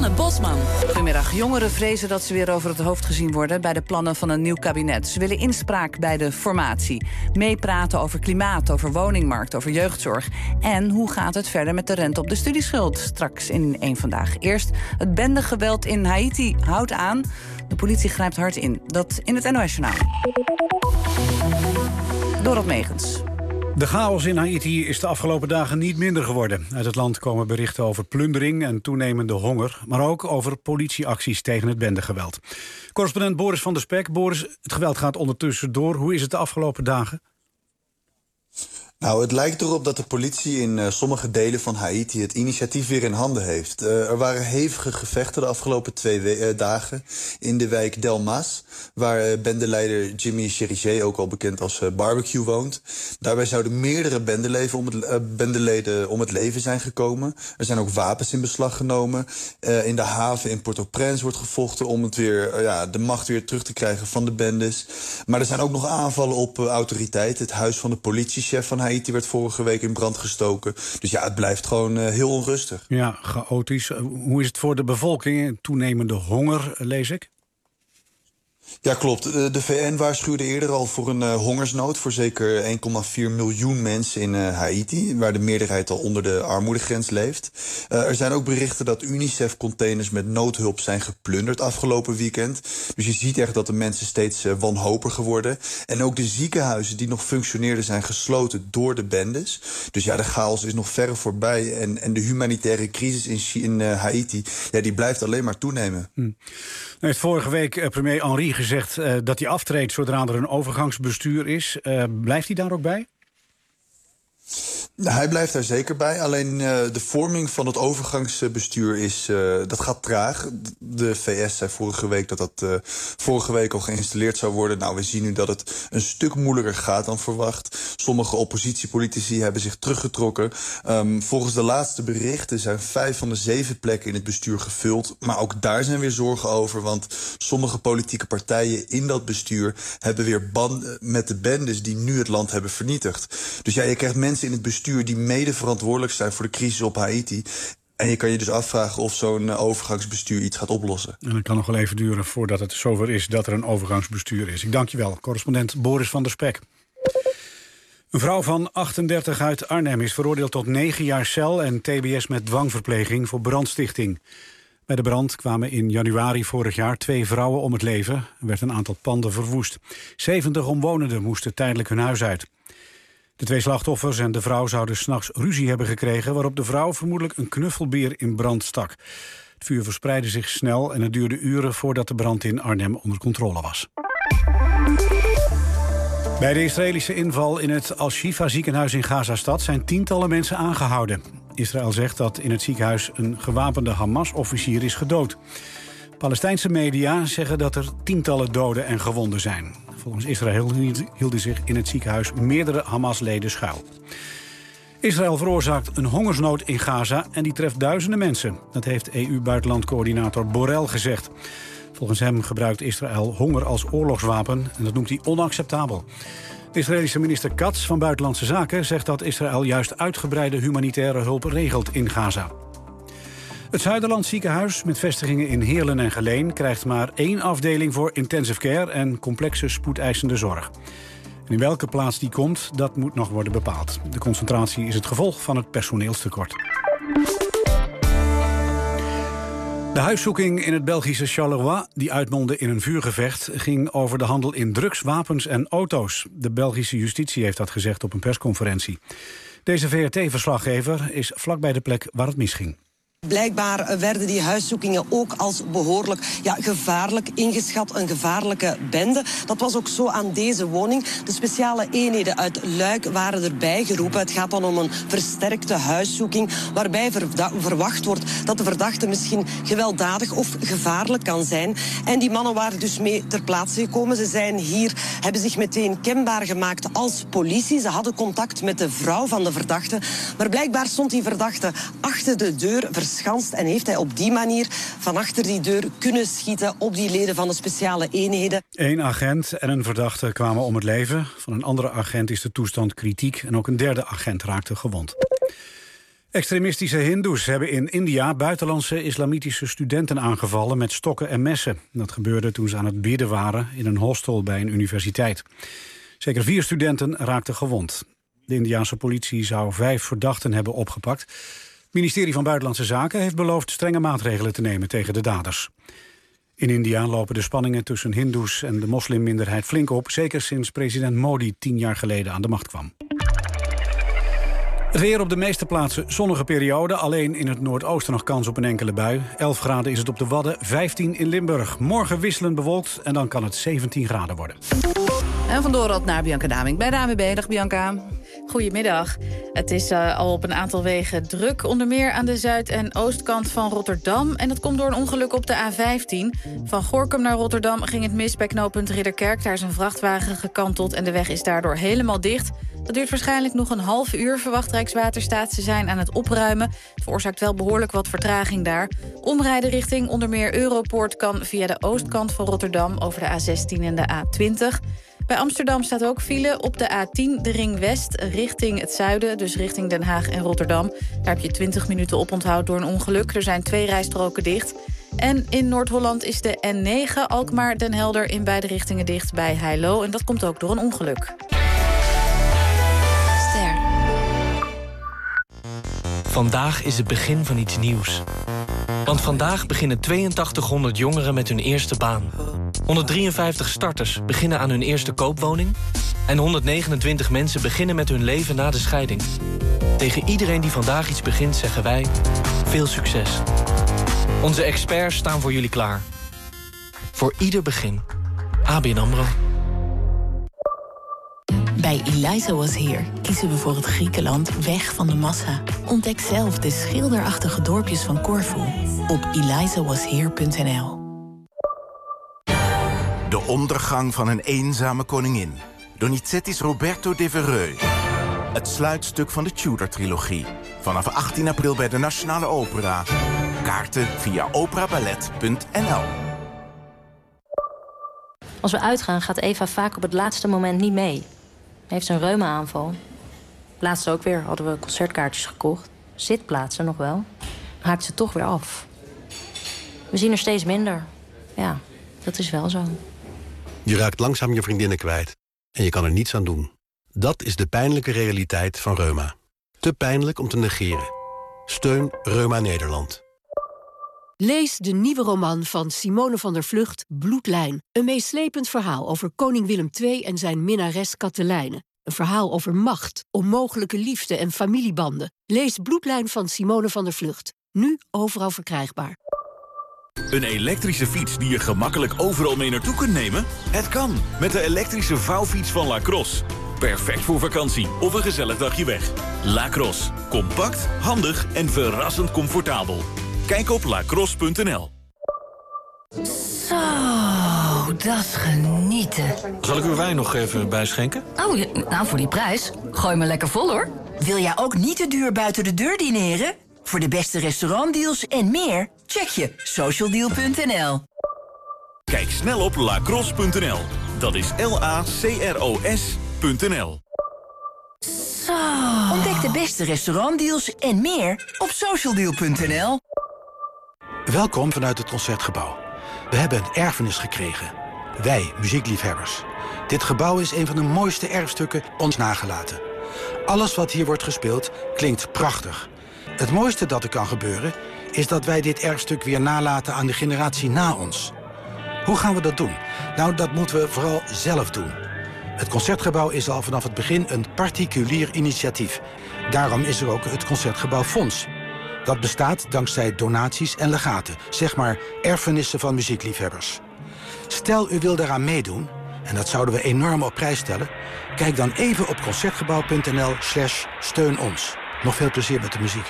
Anne Bosman. Goedemiddag. Jongeren vrezen dat ze weer over het hoofd gezien worden bij de plannen van een nieuw kabinet. Ze willen inspraak bij de formatie. Meepraten over klimaat, over woningmarkt, over jeugdzorg. En hoe gaat het verder met de rente op de studieschuld? Straks in Eén Vandaag. Eerst het bendegeweld in Haiti houdt aan. De politie grijpt hard in. Dat in het NOS-journaal. Dorot Megens. De chaos in Haiti is de afgelopen dagen niet minder geworden. Uit het land komen berichten over plundering en toenemende honger, maar ook over politieacties tegen het bendegeweld. Correspondent Boris van der Spek. Boris, het geweld gaat ondertussen door. Hoe is het de afgelopen dagen? Nou, het lijkt erop dat de politie in sommige delen van Haiti het initiatief weer in handen heeft. Er waren hevige gevechten de afgelopen 2 dagen in de wijk Delmas, waar bendeleider Jimmy Cherizier, ook al bekend als Barbecue, woont. Daarbij zouden meerdere bendeleden om het leven zijn gekomen. Er zijn ook wapens in beslag genomen. In de haven in Port-au-Prince wordt gevochten om het weer, de macht weer terug te krijgen van de bendes. Maar er zijn ook nog aanvallen op autoriteiten. Het huis van de politiechef van Haiti werd vorige week in brand gestoken. Dus ja, het blijft gewoon heel onrustig. Ja, chaotisch. Hoe is het voor de bevolking? Toenemende honger, lees ik. Ja, klopt. De VN waarschuwde eerder al voor een hongersnood voor zeker 1,4 miljoen mensen in Haiti, waar de meerderheid al onder de armoedegrens leeft. Er zijn ook berichten dat UNICEF-containers met noodhulp zijn geplunderd afgelopen weekend. Dus je ziet echt dat de mensen steeds wanhopiger worden. En ook de ziekenhuizen die nog functioneerden zijn gesloten door de bendes. Dus ja, de chaos is nog verre voorbij. En de humanitaire crisis in Haiti, ja, die blijft alleen maar toenemen. Heeft vorige week premier Henry gezegd dat hij aftreedt zodra er een overgangsbestuur is. Blijft hij daar ook bij? Hij blijft daar zeker bij. Alleen de vorming van het overgangsbestuur dat gaat traag. De VS zei vorige week dat vorige week al geïnstalleerd zou worden. Nou, we zien nu dat het een stuk moeilijker gaat dan verwacht. Sommige oppositiepolitici hebben zich teruggetrokken. Volgens de laatste berichten zijn 5 van de 7 plekken in het bestuur gevuld. Maar ook daar zijn weer zorgen over. Want sommige politieke partijen in dat bestuur hebben weer banden met de bendes die nu het land hebben vernietigd. Dus ja, je krijgt mensen in het bestuur die mede verantwoordelijk zijn voor de crisis op Haiti. En je kan je dus afvragen of zo'n overgangsbestuur iets gaat oplossen. En het kan nog wel even duren voordat het zover is dat er een overgangsbestuur is. Ik dank je wel, correspondent Boris van der Spek. Een vrouw van 38 uit Arnhem is veroordeeld tot 9 jaar cel en tbs met dwangverpleging voor brandstichting. Bij de brand kwamen in januari vorig jaar 2 vrouwen om het leven. Er werd een aantal panden verwoest. 70 omwonenden moesten tijdelijk hun huis uit. De 2 slachtoffers en de vrouw zouden 's nachts ruzie hebben gekregen, waarop de vrouw vermoedelijk een knuffelbeer in brand stak. Het vuur verspreidde zich snel en het duurde uren voordat de brand in Arnhem onder controle was. Bij de Israëlische inval in het Al-Shifa ziekenhuis in Gaza-stad zijn tientallen mensen aangehouden. Israël zegt dat in het ziekenhuis een gewapende Hamas-officier is gedood. Palestijnse media zeggen dat er tientallen doden en gewonden zijn. Volgens Israël hielden zich in het ziekenhuis meerdere Hamas-leden schuil. Israël veroorzaakt een hongersnood in Gaza en die treft duizenden mensen. Dat heeft EU-buitenlandcoördinator Borrell gezegd. Volgens hem gebruikt Israël honger als oorlogswapen en dat noemt hij onacceptabel. De Israëlische minister Katz van Buitenlandse Zaken zegt dat Israël juist uitgebreide humanitaire hulp regelt in Gaza. Het Zuiderland ziekenhuis met vestigingen in Heerlen en Geleen krijgt maar 1 afdeling voor intensive care en complexe spoedeisende zorg. En in welke plaats die komt, dat moet nog worden bepaald. De concentratie is het gevolg van het personeelstekort. De huiszoeking in het Belgische Charleroi, die uitmondde in een vuurgevecht, ging over de handel in drugs, wapens en auto's. De Belgische justitie heeft dat gezegd op een persconferentie. Deze VRT-verslaggever is vlakbij de plek waar het misging. Blijkbaar werden die huiszoekingen ook als behoorlijk gevaarlijk ingeschat. Een gevaarlijke bende. Dat was ook zo aan deze woning. De speciale eenheden uit Luik waren erbij geroepen. Het gaat dan om een versterkte huiszoeking waarbij verwacht wordt dat de verdachte misschien gewelddadig of gevaarlijk kan zijn. En die mannen waren dus mee ter plaatse gekomen. Ze zijn hier, hebben zich meteen kenbaar gemaakt als politie. Ze hadden contact met de vrouw van de verdachte. Maar blijkbaar stond die verdachte achter de deur verschanst en heeft hij op die manier van achter die deur kunnen schieten op die leden van de speciale eenheden. 1 agent en een verdachte kwamen om het leven. Van een andere agent is de toestand kritiek en ook een derde agent raakte gewond. Extremistische hindoes hebben in India buitenlandse islamitische studenten aangevallen met stokken en messen. Dat gebeurde toen ze aan het bidden waren in een hostel bij een universiteit. Zeker 4 studenten raakten gewond. De Indiaanse politie zou 5 verdachten hebben opgepakt. Het ministerie van Buitenlandse Zaken heeft beloofd strenge maatregelen te nemen tegen de daders. In India lopen de spanningen tussen hindoes en de moslimminderheid flink op, zeker sinds president Modi 10 jaar geleden aan de macht kwam. Het weer op de meeste plaatsen zonnige periode. Alleen in het noordoosten nog kans op een enkele bui. 11 graden is het op de Wadden, 15 in Limburg. Morgen wisselend bewolkt en dan kan het 17 graden worden. En van Dorald naar Bianca Damink bij de ANWB. Dag Bianca. Goedemiddag. Het is al op een aantal wegen druk. Onder meer aan de zuid- en oostkant van Rotterdam. En dat komt door een ongeluk op de A15. Van Gorinchem naar Rotterdam ging het mis bij knooppunt Ridderkerk. Daar is een vrachtwagen gekanteld en de weg is daardoor helemaal dicht. Dat duurt waarschijnlijk nog een half uur, verwacht Rijkswaterstaat. Ze zijn aan het opruimen. Het veroorzaakt wel behoorlijk wat vertraging daar. Omrijden richting onder meer Europoort kan via de oostkant van Rotterdam over de A16 en de A20. Bij Amsterdam staat ook file op de A10, de Ring West, richting het zuiden, dus richting Den Haag en Rotterdam. Daar heb je 20 minuten oponthoud door een ongeluk. Er zijn 2 rijstroken dicht. En in Noord-Holland is de N9 Alkmaar-Den Helder in beide richtingen dicht bij Heilo. En dat komt ook door een ongeluk. Ster. Vandaag is het begin van iets nieuws. Want vandaag beginnen 8200 jongeren met hun eerste baan. 153 starters beginnen aan hun eerste koopwoning. En 129 mensen beginnen met hun leven na de scheiding. Tegen iedereen die vandaag iets begint zeggen wij: veel succes. Onze experts staan voor jullie klaar. Voor ieder begin. ABN AMRO. Bij Eliza Was Here kiezen we voor het Griekenland weg van de massa. Ontdek zelf de schilderachtige dorpjes van Corfu op elizawasheer.nl. De ondergang van een eenzame koningin. Donizetti's Roberto Devereux. Het sluitstuk van de Tudor-trilogie. Vanaf 18 april bij de Nationale Opera. Kaarten via operaballet.nl. Als we uitgaan gaat Eva vaak op het laatste moment niet mee. Heeft een reuma-aanval. Laatst ook weer hadden we concertkaartjes gekocht. Zitplaatsen nog wel. Dan haakt ze toch weer af. We zien er steeds minder. Ja, dat is wel zo. Je raakt langzaam je vriendinnen kwijt. En je kan er niets aan doen. Dat is de pijnlijke realiteit van reuma. Te pijnlijk om te negeren. Steun Reuma Nederland. Lees de nieuwe roman van Simone van der Vlugt, Bloedlijn. Een meeslepend verhaal over koning Willem II en zijn minnares Katelijne. Een verhaal over macht, onmogelijke liefde en familiebanden. Lees Bloedlijn van Simone van der Vlugt. Nu overal verkrijgbaar. Een elektrische fiets die je gemakkelijk overal mee naartoe kunt nemen? Het kan, met de elektrische vouwfiets van Lacrosse. Perfect voor vakantie of een gezellig dagje weg. Lacrosse. Compact, handig en verrassend comfortabel. Kijk op lacrosse.nl. Zo, dat is genieten. Zal ik uw wijn nog even bijschenken? Oh, nou voor die prijs. Gooi me lekker vol hoor. Wil jij ook niet te duur buiten de deur dineren? Voor de beste restaurantdeals en meer, check je socialdeal.nl. Kijk snel op lacrosse.nl. Dat is LACROS.nl. Zo. Ontdek de beste restaurantdeals en meer op socialdeal.nl. Welkom vanuit het Concertgebouw. We hebben een erfenis gekregen. Wij, muziekliefhebbers. Dit gebouw is een van de mooiste erfstukken ons nagelaten. Alles wat hier wordt gespeeld klinkt prachtig. Het mooiste dat er kan gebeuren is dat wij dit erfstuk weer nalaten aan de generatie na ons. Hoe gaan we dat doen? Nou, dat moeten we vooral zelf doen. Het Concertgebouw is al vanaf het begin een particulier initiatief. Daarom is er ook het Concertgebouwfonds. Dat bestaat dankzij donaties en legaten. Zeg maar erfenissen van muziekliefhebbers. Stel u wil daaraan meedoen, en dat zouden we enorm op prijs stellen. Kijk dan even op concertgebouw.nl/steun ons. Nog veel plezier met de muziek.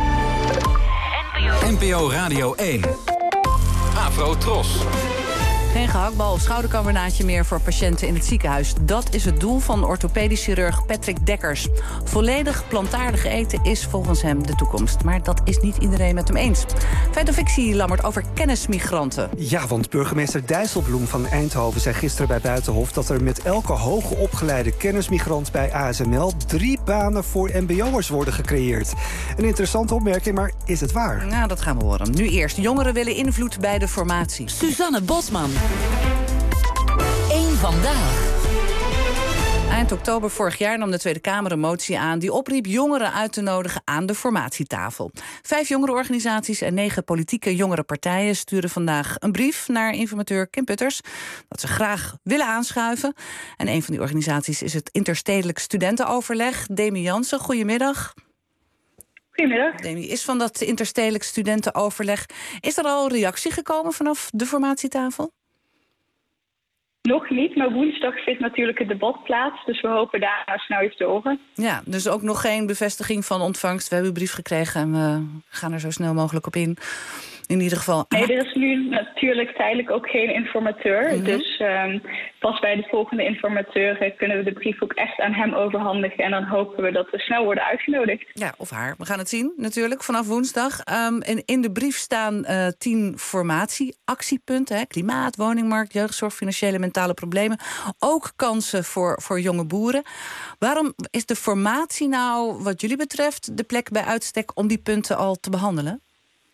NPO Radio 1. Afro Tros. Geen gehaktbal of schoudercarbonaatje meer voor patiënten in het ziekenhuis. Dat is het doel van orthopedisch chirurg Patrick Dekkers. Volledig plantaardig eten is volgens hem de toekomst. Maar dat is niet iedereen met hem eens. Feit of fictie, Lammert, over kennismigranten. Ja, want burgemeester Dijsselbloem van Eindhoven zei gisteren bij Buitenhof dat er met elke hoge opgeleide kennismigrant bij ASML 3 banen voor mbo'ers worden gecreëerd. Een interessante opmerking, maar is het waar? Nou, dat gaan we horen. Nu eerst. Jongeren willen invloed bij de formatie. Suzanne Bosman. Eén vandaag. Eind oktober vorig jaar nam de Tweede Kamer een motie aan die opriep jongeren uit te nodigen aan de formatietafel. 5 jongerenorganisaties en 9 politieke jongerenpartijen sturen vandaag een brief naar informateur Kim Putters dat ze graag willen aanschuiven. En een van die organisaties is het Interstedelijk Studentenoverleg. Demi Jansen, goedemiddag. Goedemiddag. Demi is van dat Interstedelijk Studentenoverleg. Is er al reactie gekomen vanaf de formatietafel? Nog niet, maar woensdag vindt natuurlijk het debat plaats. Dus we hopen daar snel iets te horen. Ja, dus ook nog geen bevestiging van ontvangst. We hebben uw brief gekregen en we gaan er zo snel mogelijk op in. In ieder geval. Nee, er is nu natuurlijk tijdelijk ook geen informateur. Mm-hmm. Dus pas bij de volgende informateur kunnen we de brief ook echt aan hem overhandigen. En dan hopen we dat we snel worden uitgenodigd. Ja, of haar. We gaan het zien natuurlijk vanaf woensdag. En in de brief staan 10 formatieactiepunten. Hè? Klimaat, woningmarkt, jeugdzorg, financiële en mentale problemen. Ook kansen voor jonge boeren. Waarom is de formatie nou wat jullie betreft de plek bij uitstek om die punten al te behandelen?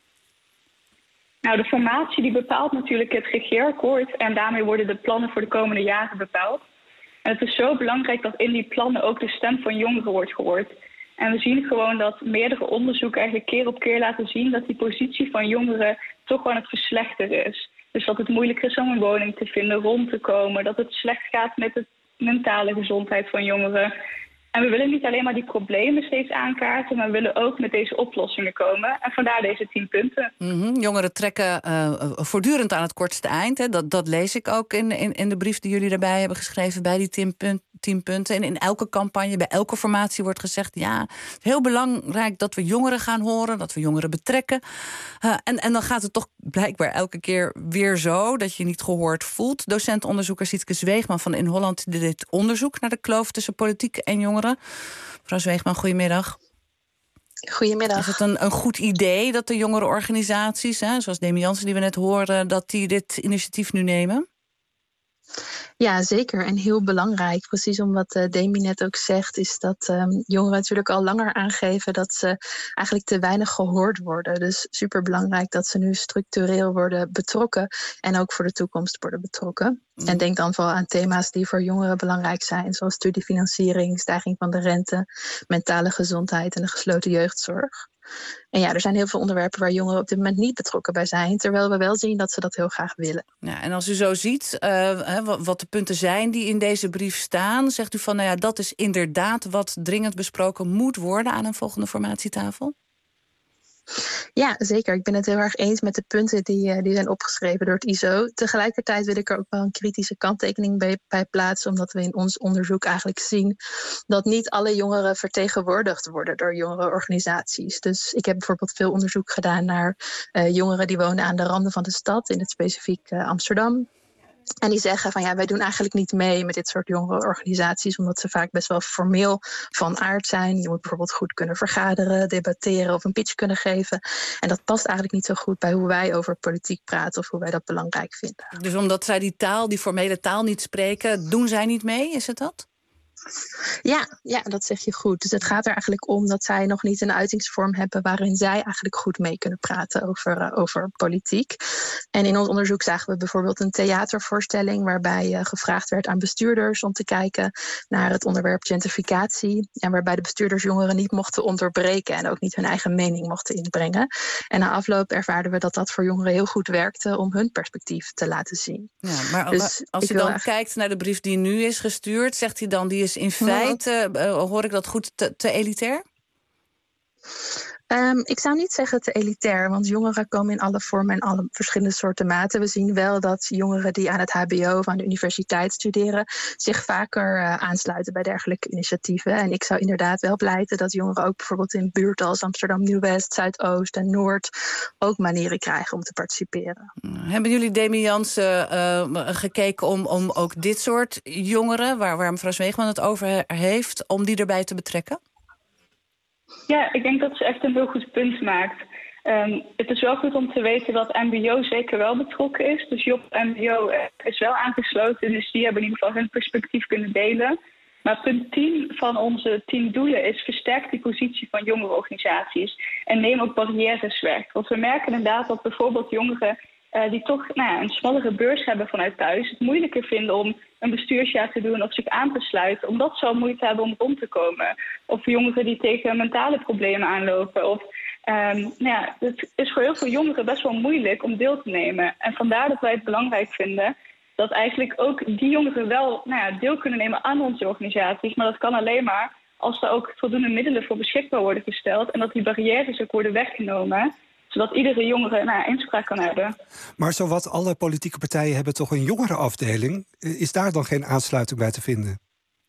Nou, de formatie die bepaalt natuurlijk het regeerakkoord en daarmee worden de plannen voor de komende jaren bepaald. En het is zo belangrijk dat in die plannen ook de stem van jongeren wordt gehoord. En we zien gewoon dat meerdere onderzoeken eigenlijk keer op keer laten zien dat die positie van jongeren toch gewoon aan het verslechteren is. Dus dat het moeilijker is om een woning te vinden, rond te komen, dat het slecht gaat met de mentale gezondheid van jongeren. En we willen niet alleen maar die problemen steeds aankaarten, maar we willen ook met deze oplossingen komen. En vandaar deze 10 punten. Mm-hmm. Jongeren trekken voortdurend aan het kortste eind. Hè. Dat lees ik ook in de brief die jullie daarbij hebben geschreven bij die 10 punten. En in elke campagne, bij elke formatie wordt gezegd, ja, het is heel belangrijk dat we jongeren gaan horen, dat we jongeren betrekken. En dan gaat het toch blijkbaar elke keer weer zo dat je niet gehoord voelt. Docent-onderzoeker Sietke Zweegman van In Holland deed dit onderzoek naar de kloof tussen politiek en jongeren. Mevrouw Zweegman, goedemiddag. Goedemiddag. Is het een goed idee dat de jongere organisaties, zoals Demi Jansen die we net hoorden, dat die dit initiatief nu nemen? Ja, zeker. En heel belangrijk. Precies om wat Demi net ook zegt, is dat jongeren natuurlijk al langer aangeven dat ze eigenlijk te weinig gehoord worden. Dus superbelangrijk dat ze nu structureel worden betrokken en ook voor de toekomst worden betrokken. Mm. En denk dan vooral aan thema's die voor jongeren belangrijk zijn, zoals studiefinanciering, stijging van de rente, mentale gezondheid en de gesloten jeugdzorg. En ja, er zijn heel veel onderwerpen waar jongeren op dit moment niet betrokken bij zijn, terwijl we wel zien dat ze dat heel graag willen. Ja, en als u zo ziet wat de punten zijn die in deze brief staan, zegt u van, nou ja, dat is inderdaad wat dringend besproken moet worden aan een volgende formatietafel? Ja, zeker. Ik ben het heel erg eens met de punten die zijn opgeschreven door het ISO. Tegelijkertijd wil ik er ook wel een kritische kanttekening bij plaatsen, omdat we in ons onderzoek eigenlijk zien dat niet alle jongeren vertegenwoordigd worden door jongerenorganisaties. Dus ik heb bijvoorbeeld veel onderzoek gedaan naar jongeren die wonen aan de randen van de stad, in het specifiek Amsterdam. En die zeggen van ja, wij doen eigenlijk niet mee met dit soort jongerenorganisaties, omdat ze vaak best wel formeel van aard zijn. Je moet bijvoorbeeld goed kunnen vergaderen, debatteren of een pitch kunnen geven. En dat past eigenlijk niet zo goed bij hoe wij over politiek praten of hoe wij dat belangrijk vinden. Dus omdat zij die formele taal niet spreken, doen zij niet mee? Is het dat? Ja, dat zeg je goed. Dus het gaat er eigenlijk om dat zij nog niet een uitingsvorm hebben waarin zij eigenlijk goed mee kunnen praten over politiek. En in ons onderzoek zagen we bijvoorbeeld een theatervoorstelling waarbij gevraagd werd aan bestuurders om te kijken naar het onderwerp gentrificatie. En waarbij de bestuurders jongeren niet mochten onderbreken en ook niet hun eigen mening mochten inbrengen. En na afloop ervaarden we dat dat voor jongeren heel goed werkte om hun perspectief te laten zien. Ja, maar dus als u dan kijkt naar de brief die nu is gestuurd, zegt hij dan die is in feite, hoor ik dat goed, te elitair? Ik zou niet zeggen te elitair, want jongeren komen in alle vormen en alle verschillende soorten maten. We zien wel dat jongeren die aan het hbo of aan de universiteit studeren zich vaker aansluiten bij dergelijke initiatieven. En ik zou inderdaad wel pleiten dat jongeren ook bijvoorbeeld in buurten als Amsterdam Nieuw-West, Zuidoost en Noord ook manieren krijgen om te participeren. Hebben jullie, Demi Jansen, gekeken om ook dit soort jongeren, waar mevrouw Zweegman het over heeft, om die erbij te betrekken? Ja, ik denk dat ze echt een heel goed punt maakt. Het is wel goed om te weten dat MBO zeker wel betrokken is. Dus Job MBO is wel aangesloten, dus die hebben in ieder geval hun perspectief kunnen delen. Maar punt 10 van onze 10 doelen is versterk die positie van jongerenorganisaties en neem ook barrières weg. Want we merken inderdaad dat bijvoorbeeld jongeren die toch een smallere beurs hebben vanuit thuis het moeilijker vinden om een bestuursjaar te doen of zich aan te sluiten, omdat ze al moeite hebben om rond te komen. Of jongeren die tegen mentale problemen aanlopen. Of het is voor heel veel jongeren best wel moeilijk om deel te nemen. En vandaar dat wij het belangrijk vinden dat eigenlijk ook die jongeren wel deel kunnen nemen aan onze organisaties. Maar dat kan alleen maar als er ook voldoende middelen voor beschikbaar worden gesteld en dat die barrières ook worden weggenomen, zodat iedere jongere inspraak kan hebben. Maar zowat alle politieke partijen hebben toch een jongerenafdeling. Is daar dan geen aansluiting bij te vinden?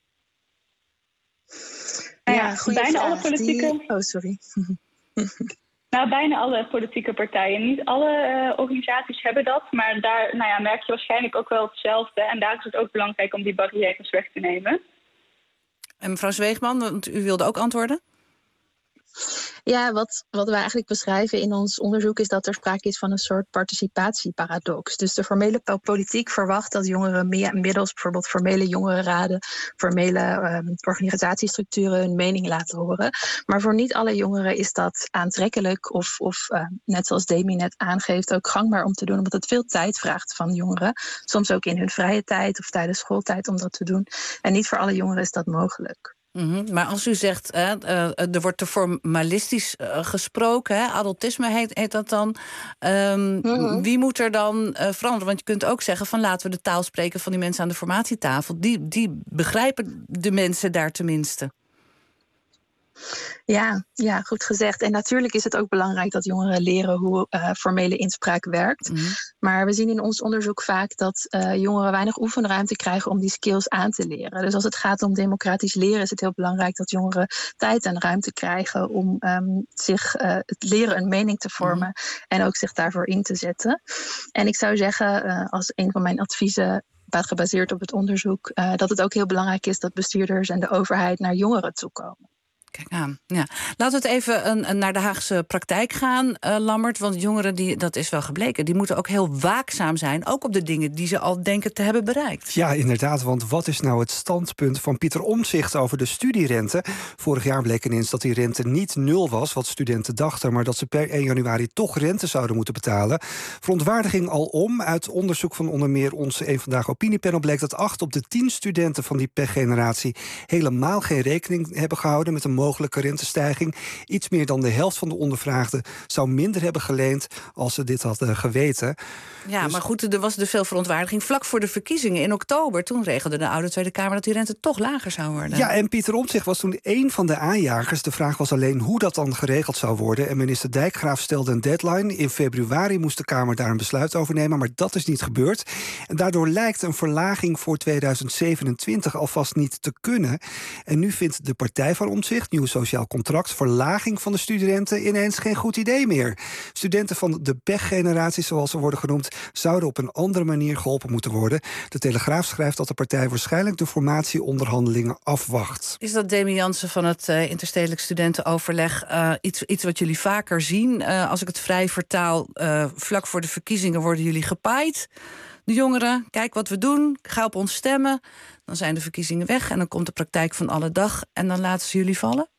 Bijna alle politieke... Oh, sorry. Bijna alle politieke partijen. Niet alle organisaties hebben dat, maar daar merk je waarschijnlijk ook wel hetzelfde. En daar is het ook belangrijk om die barrières weg te nemen. En mevrouw Zweegman, want u wilde ook antwoorden? Ja, wat wij eigenlijk beschrijven in ons onderzoek is dat er sprake is van een soort participatieparadox. Dus de formele politiek verwacht dat jongeren middels bijvoorbeeld formele jongerenraden, formele organisatiestructuren hun mening laten horen. Maar voor niet alle jongeren is dat aantrekkelijk of net zoals Demi net aangeeft, ook gangbaar om te doen, omdat het veel tijd vraagt van jongeren. Soms ook in hun vrije tijd of tijdens schooltijd om dat te doen. En niet voor alle jongeren is dat mogelijk. Maar als u zegt, er wordt te formalistisch gesproken, adultisme heet dat dan. Wie moet er dan veranderen? Want je kunt ook zeggen van laten we de taal spreken van die mensen aan de formatietafel. Die begrijpen de mensen daar tenminste. Ja, goed gezegd. En natuurlijk is het ook belangrijk dat jongeren leren hoe formele inspraak werkt. Maar we zien in ons onderzoek vaak dat jongeren weinig oefenruimte krijgen om die skills aan te leren. Dus als het gaat om democratisch leren is het heel belangrijk dat jongeren tijd en ruimte krijgen om zich het leren een mening te vormen en ook zich daarvoor in te zetten. En ik zou zeggen, als een van mijn adviezen gebaseerd op het onderzoek, dat het ook heel belangrijk is dat bestuurders en de overheid naar jongeren toekomen. Kijk aan. Ja. Laten we het even naar de Haagse praktijk gaan, Lammert. Want jongeren, dat is wel gebleken, die moeten ook heel waakzaam zijn, ook op de dingen die ze al denken te hebben bereikt. Ja, inderdaad, want wat is nou het standpunt van Pieter Omtzigt over de studierente? Vorig jaar bleek ineens dat die rente niet 0 was, wat studenten dachten, maar dat ze per 1 januari toch rente zouden moeten betalen. Verontwaardiging alom. Uit onderzoek van onder meer onze Eén Vandaag opiniepanel bleek dat 8 op de 10 studenten van die pechgeneratie helemaal geen rekening hebben gehouden met een mogelijke rentestijging. Iets meer dan de helft van de ondervraagden zou minder hebben geleend als ze dit hadden geweten. Ja, dus, maar goed, er was dus veel verontwaardiging. Vlak voor de verkiezingen in oktober, toen regelde de oude Tweede Kamer dat die rente toch lager zou worden. Ja, en Pieter Omtzigt was toen één van de aanjagers. De vraag was alleen hoe dat dan geregeld zou worden. En minister Dijkgraaf stelde een deadline. In februari moest de Kamer daar een besluit over nemen, maar dat is niet gebeurd. En daardoor lijkt een verlaging voor 2027 alvast niet te kunnen. En nu vindt de partij van Omtzigt, Nieuw Sociaal Contract, verlaging van de studenten ineens geen goed idee meer. Studenten van de pechgeneratie, zoals ze worden genoemd, zouden op een andere manier geholpen moeten worden. De Telegraaf schrijft dat de partij waarschijnlijk de formatieonderhandelingen afwacht. Is dat, Demi Jansen van het Interstedelijk Studentenoverleg, iets wat jullie vaker zien? Als ik het vrij vertaal, vlak voor de verkiezingen worden jullie gepaaid. De jongeren, kijk wat we doen, ga op ons stemmen. Dan zijn de verkiezingen weg en dan komt de praktijk van alle dag en dan laten ze jullie vallen?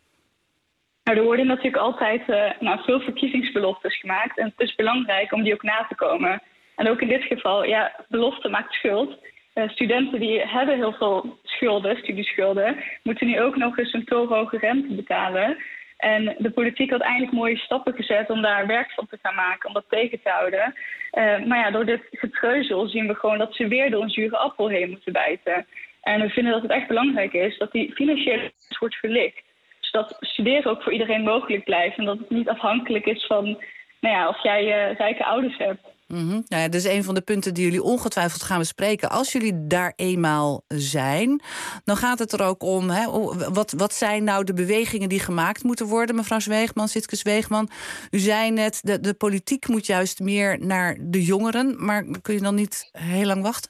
Nou, er worden natuurlijk altijd veel verkiezingsbeloftes gemaakt. En het is belangrijk om die ook na te komen. En ook in dit geval, belofte maakt schuld. Studenten die hebben heel veel schulden, studieschulden, moeten nu ook nog eens een torenhoge rente betalen. En de politiek had eigenlijk mooie stappen gezet om daar werk van te gaan maken, om dat tegen te houden. Maar door dit getreuzel zien we gewoon dat ze weer door een zure appel heen moeten bijten. En we vinden dat het echt belangrijk is dat die financiële wordt verlicht. zodat studeren ook voor iedereen mogelijk blijft. En dat het niet afhankelijk is van of jij rijke ouders hebt. Nou ja, dat is een van de punten die jullie ongetwijfeld gaan bespreken. Als jullie daar eenmaal zijn, dan gaat het er ook om... Wat zijn nou de bewegingen die gemaakt moeten worden? Mevrouw Zweegman, Sietske Zweegman, u zei net... de politiek moet juist meer naar de jongeren. Maar kun je dan niet heel lang wachten?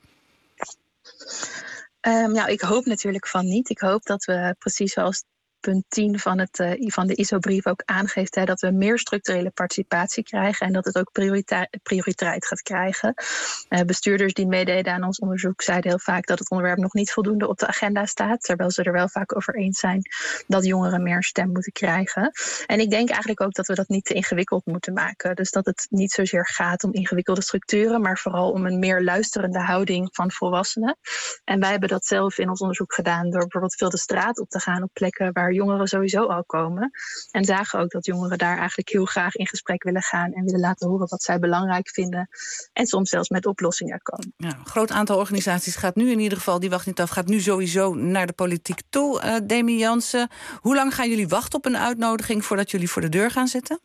Ik hoop natuurlijk van niet. Ik hoop dat we precies zoals punt 10 van de ISO-brief ook aangeeft... dat we meer structurele participatie krijgen... en dat het ook prioriteit gaat krijgen. Bestuurders die meededen aan ons onderzoek zeiden heel vaak... dat het onderwerp nog niet voldoende op de agenda staat... terwijl ze er wel vaak over eens zijn... dat jongeren meer stem moeten krijgen. En ik denk eigenlijk ook dat we dat niet te ingewikkeld moeten maken. Dus dat het niet zozeer gaat om ingewikkelde structuren... maar vooral om een meer luisterende houding van volwassenen. En wij hebben dat zelf in ons onderzoek gedaan... door bijvoorbeeld veel de straat op te gaan op plekken... waar jongeren sowieso al komen. En zagen ook dat jongeren daar eigenlijk heel graag in gesprek willen gaan... en willen laten horen wat zij belangrijk vinden. En soms zelfs met oplossingen komen. Ja, een groot aantal organisaties gaat nu in ieder geval, die wacht niet af... gaat nu sowieso naar de politiek toe. Demi Jansen, hoe lang gaan jullie wachten op een uitnodiging... voordat jullie voor de deur gaan zitten?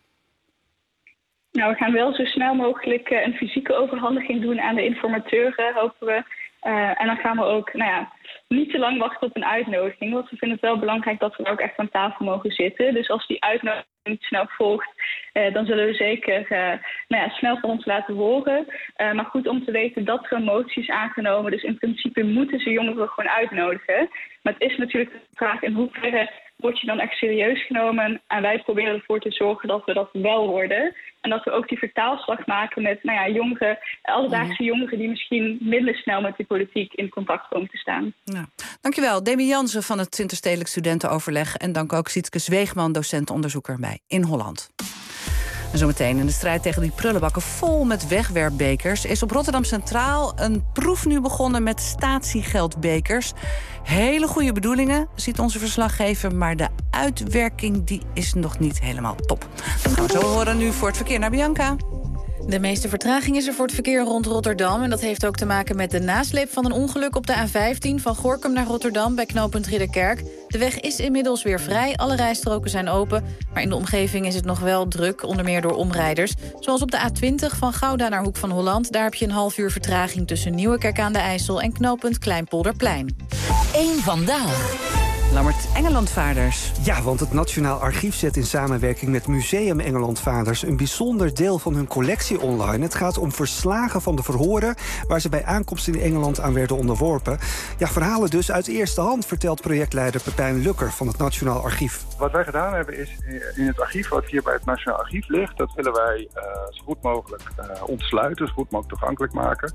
Nou, we gaan wel zo snel mogelijk een fysieke overhandiging doen... aan de informateuren, hopen we. En dan gaan we ook niet te lang wachten op een uitnodiging. Want we vinden het wel belangrijk dat we er ook echt aan tafel mogen zitten. Dus als die uitnodiging niet snel volgt, dan zullen we zeker snel van ons laten horen. Maar goed om te weten dat er een motie is aangenomen. Dus in principe moeten ze jongeren gewoon uitnodigen. Maar het is natuurlijk de vraag in hoeverre word je dan echt serieus genomen. En wij proberen ervoor te zorgen dat we dat wel worden. En dat we ook die vertaalslag maken met jongeren, alledaagse jongeren die misschien minder snel met die politiek in contact komen te staan. Ja. Dankjewel, Demi Jansen van het Interstedelijk Studentenoverleg. En dank ook Sietske Zweegman, docent-onderzoeker bij In Holland. En zometeen in de strijd tegen die prullenbakken vol met wegwerpbekers... is op Rotterdam Centraal een proef nu begonnen met statiegeldbekers. Hele goede bedoelingen, ziet onze verslaggever... maar de uitwerking die is nog niet helemaal top. Dat gaan we zo horen nu voor het verkeer naar Bianca. De meeste vertraging is er voor het verkeer rond Rotterdam. En dat heeft ook te maken met de nasleep van een ongeluk op de A15... van Gorinchem naar Rotterdam bij knooppunt Ridderkerk. De weg is inmiddels weer vrij, alle rijstroken zijn open... maar in de omgeving is het nog wel druk, onder meer door omrijders. Zoals op de A20 van Gouda naar Hoek van Holland. Daar heb je een half uur vertraging tussen Nieuwekerk aan de IJssel... en knooppunt Kleinpolderplein. Eén vandaag. Lammert, Engelandvaarders. Ja, want het Nationaal Archief zet in samenwerking met Museum Engelandvaarders... een bijzonder deel van hun collectie online. Het gaat om verslagen van de verhoren... waar ze bij aankomst in Engeland aan werden onderworpen. Ja, verhalen dus uit eerste hand, vertelt projectleider Pepijn Lukker van het Nationaal Archief. Wat wij gedaan hebben is in het archief, wat hier bij het Nationaal Archief ligt... dat willen wij zo goed mogelijk ontsluiten, zo goed mogelijk toegankelijk maken...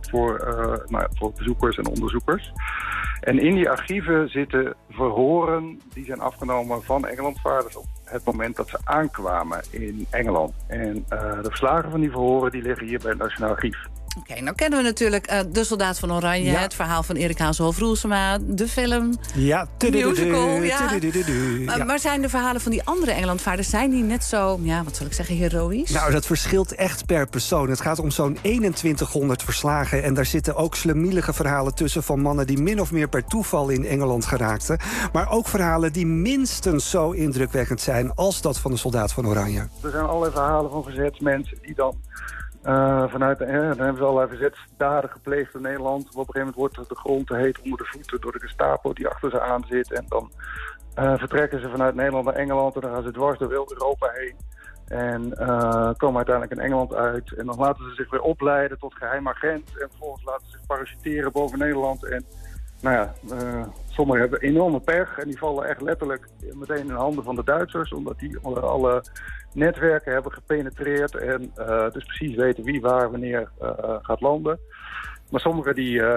voor bezoekers en onderzoekers. En in die archieven zitten verhoren die zijn afgenomen van Engelandvaarders op het moment dat ze aankwamen in Engeland. En de verslagen van die verhoren die liggen hier bij het Nationaal Archief. Oké, nou kennen we natuurlijk De Soldaat van Oranje... Ja. Het verhaal van Erik Hazenhoff-Roelsema, de film, musical. Ja. Maar zijn de verhalen van die andere Engelandvaarders... zijn die net zo, wat zal ik zeggen, heroïs? Nou, dat verschilt echt per persoon. Het gaat om zo'n 2100 verslagen... en daar zitten ook slemielige verhalen tussen... van mannen die min of meer per toeval in Engeland geraakten. Maar ook verhalen die minstens zo indrukwekkend zijn... als dat van De Soldaat van Oranje. Er zijn allerlei verhalen van verzetsmensen die dan... dan hebben ze allerlei verzetsdaden gepleegd in Nederland. Op een gegeven moment wordt de grond te heet onder de voeten door de Gestapo die achter ze aan zit. En dan vertrekken ze vanuit Nederland naar Engeland en dan gaan ze dwars door heel Europa heen. En komen uiteindelijk in Engeland uit. En dan laten ze zich weer opleiden tot geheim agent. En vervolgens laten ze zich parachuteren boven Nederland. En sommigen hebben enorme pech en die vallen echt letterlijk meteen in de handen van de Duitsers. Omdat die alle netwerken hebben gepenetreerd en dus precies weten wie waar wanneer gaat landen. Maar sommigen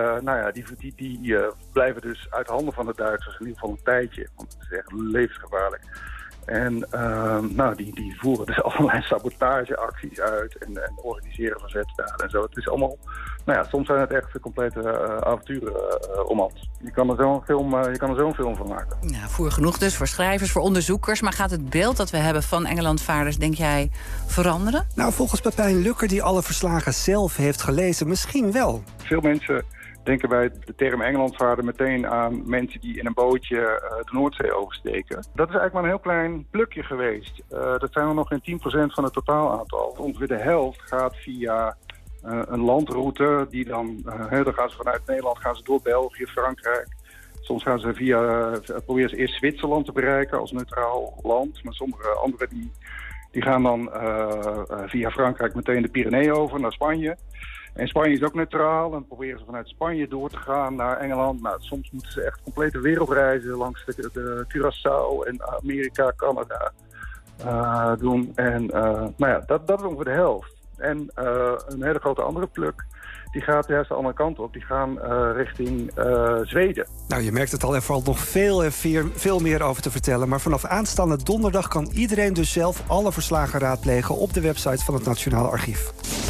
die blijven dus uit handen van de Duitsers in ieder geval een tijdje. Want het is echt levensgevaarlijk. En die voeren dus allerlei sabotageacties uit en organiseren verzetsdaden en zo. Het is allemaal, soms zijn het echt complete avonturenromans. Je kan er zo'n film van maken. Ja, voer genoeg dus voor schrijvers, voor onderzoekers. Maar gaat het beeld dat we hebben van Engelandvaarders, denk jij, veranderen? Nou, volgens Pepijn Lukker, die alle verslagen zelf heeft gelezen, misschien wel. Veel mensen denken wij de term Engelandvaarder meteen aan mensen die in een bootje de Noordzee oversteken. Dat is eigenlijk maar een heel klein plukje geweest. Dat zijn er nog geen 10% van het totaalaantal. Ongeveer de helft gaat via een landroute die dan gaan ze vanuit Nederland door België, Frankrijk. Soms gaan ze proberen ze eerst Zwitserland te bereiken als neutraal land. Maar sommige anderen die gaan dan via Frankrijk meteen de Pyreneeën over naar Spanje. En Spanje is ook neutraal. Dan proberen ze vanuit Spanje door te gaan naar Engeland. Nou, soms moeten ze echt complete wereldreizen langs de Curaçao en Amerika, Canada doen. En dat is ongeveer de helft. En een hele grote andere pluk, die gaat juist de andere kant op. Die gaan richting Zweden. Nou, je merkt het al, er valt nog veel meer over te vertellen. Maar vanaf aanstaande donderdag kan iedereen dus zelf alle verslagen raadplegen op de website van het Nationaal Archief.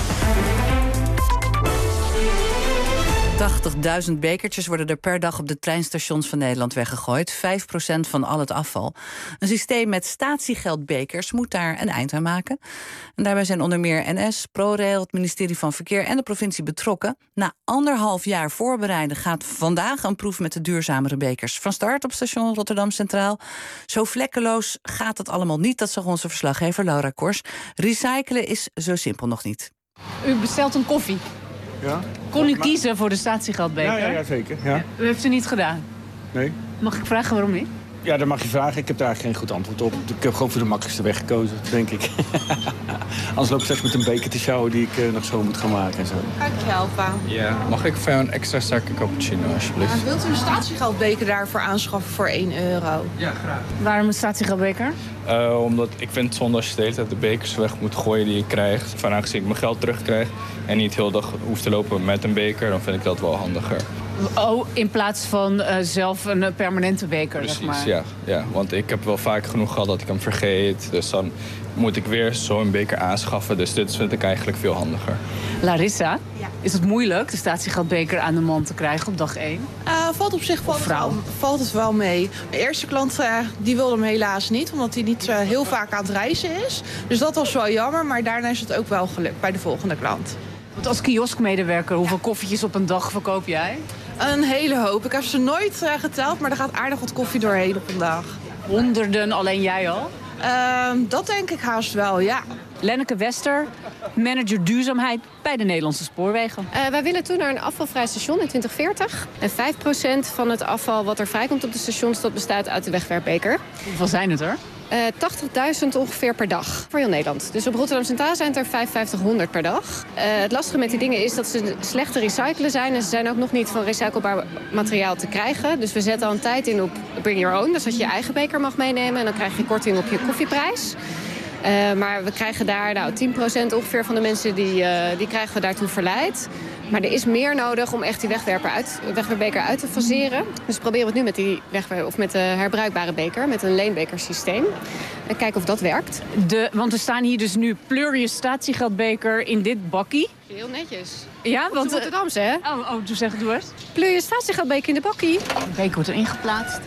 80.000 bekertjes worden er per dag op de treinstations van Nederland weggegooid. 5% van al het afval. Een systeem met statiegeldbekers moet daar een eind aan maken. En daarbij zijn onder meer NS, ProRail, het ministerie van Verkeer en de provincie betrokken. Na 1,5 jaar voorbereiden gaat vandaag een proef met de duurzamere bekers van start op station Rotterdam Centraal. Zo vlekkeloos gaat het allemaal niet, dat zag onze verslaggever Laura Kors. Recyclen is zo simpel nog niet. U bestelt een koffie. Ja? Kon u kiezen voor de statiegeldbeker? Ja, zeker. Ja. U heeft het niet gedaan? Nee. Mag ik vragen waarom niet? Ja, dat mag je vragen. Ik heb daar eigenlijk geen goed antwoord op. Ik heb gewoon voor de makkelijkste weg gekozen, denk ik. Anders loop ik straks met een beker te sjouwen die ik nog zo moet gaan maken en zo. Kan ik je helpen? Ja, mag ik voor jou een extra sterke cappuccino, alsjeblieft? Wilt u een statiegeldbeker daarvoor aanschaffen voor €1? Ja, graag. Waarom een statiegeldbeker? Omdat ik vind het zonde als je de hele tijd de bekers weg moet gooien die je krijgt. Van aangezien ik mijn geld terugkrijg en niet heel de dag hoef te lopen met een beker, dan vind ik dat wel handiger. Oh, in plaats van zelf een permanente beker, Precies, zeg maar. Ja, want ik heb wel vaak genoeg gehad dat ik hem vergeet. Dus dan moet ik weer zo'n beker aanschaffen. Dus dit vind ik eigenlijk veel handiger. Larissa, is het moeilijk de statiegeldbeker aan de man te krijgen op dag 1? Valt op zich valt het wel mee. De eerste klant die wilde hem helaas niet, omdat hij niet heel vaak aan het reizen is. Dus dat was wel jammer, maar daarna is het ook wel gelukt bij de volgende klant. Want als kioskmedewerker, hoeveel koffietjes op een dag verkoop jij? Een hele hoop. Ik heb ze nooit geteld, maar er gaat aardig wat koffie doorheen op een dag. Honderden, alleen jij al? Dat denk ik haast wel, ja. Lenneke Wester, manager duurzaamheid bij de Nederlandse Spoorwegen. Wij willen toe naar een afvalvrij station in 2040. En 5% van het afval wat er vrijkomt op de stations, dat bestaat uit de wegwerpbeker. Hoeveel zijn het er? 80.000 ongeveer per dag voor heel Nederland. Dus op Rotterdam Centraal zijn het er 5.500 per dag. Het lastige met die dingen is dat ze slecht te recyclen zijn. En ze zijn ook nog niet van recyclebaar materiaal te krijgen. Dus we zetten al een tijd in op Bring Your Own. Dus dat je je eigen beker mag meenemen. En dan krijg je korting op je koffieprijs. Maar we krijgen daar 10% ongeveer van de mensen die krijgen we daartoe verleid. Maar er is meer nodig om echt die wegwerpbeker uit te faseren. Dus we proberen het nu met de herbruikbare beker, met een leenbekersysteem. En kijken of dat werkt. Want er staan hier dus nu pleur je statiegeldbeker in dit bakkie. Heel netjes. Ja, want Rotterdamse, hè? Doe eens. Pleur je statiegeldbeker in de bakkie. De beker wordt erin geplaatst.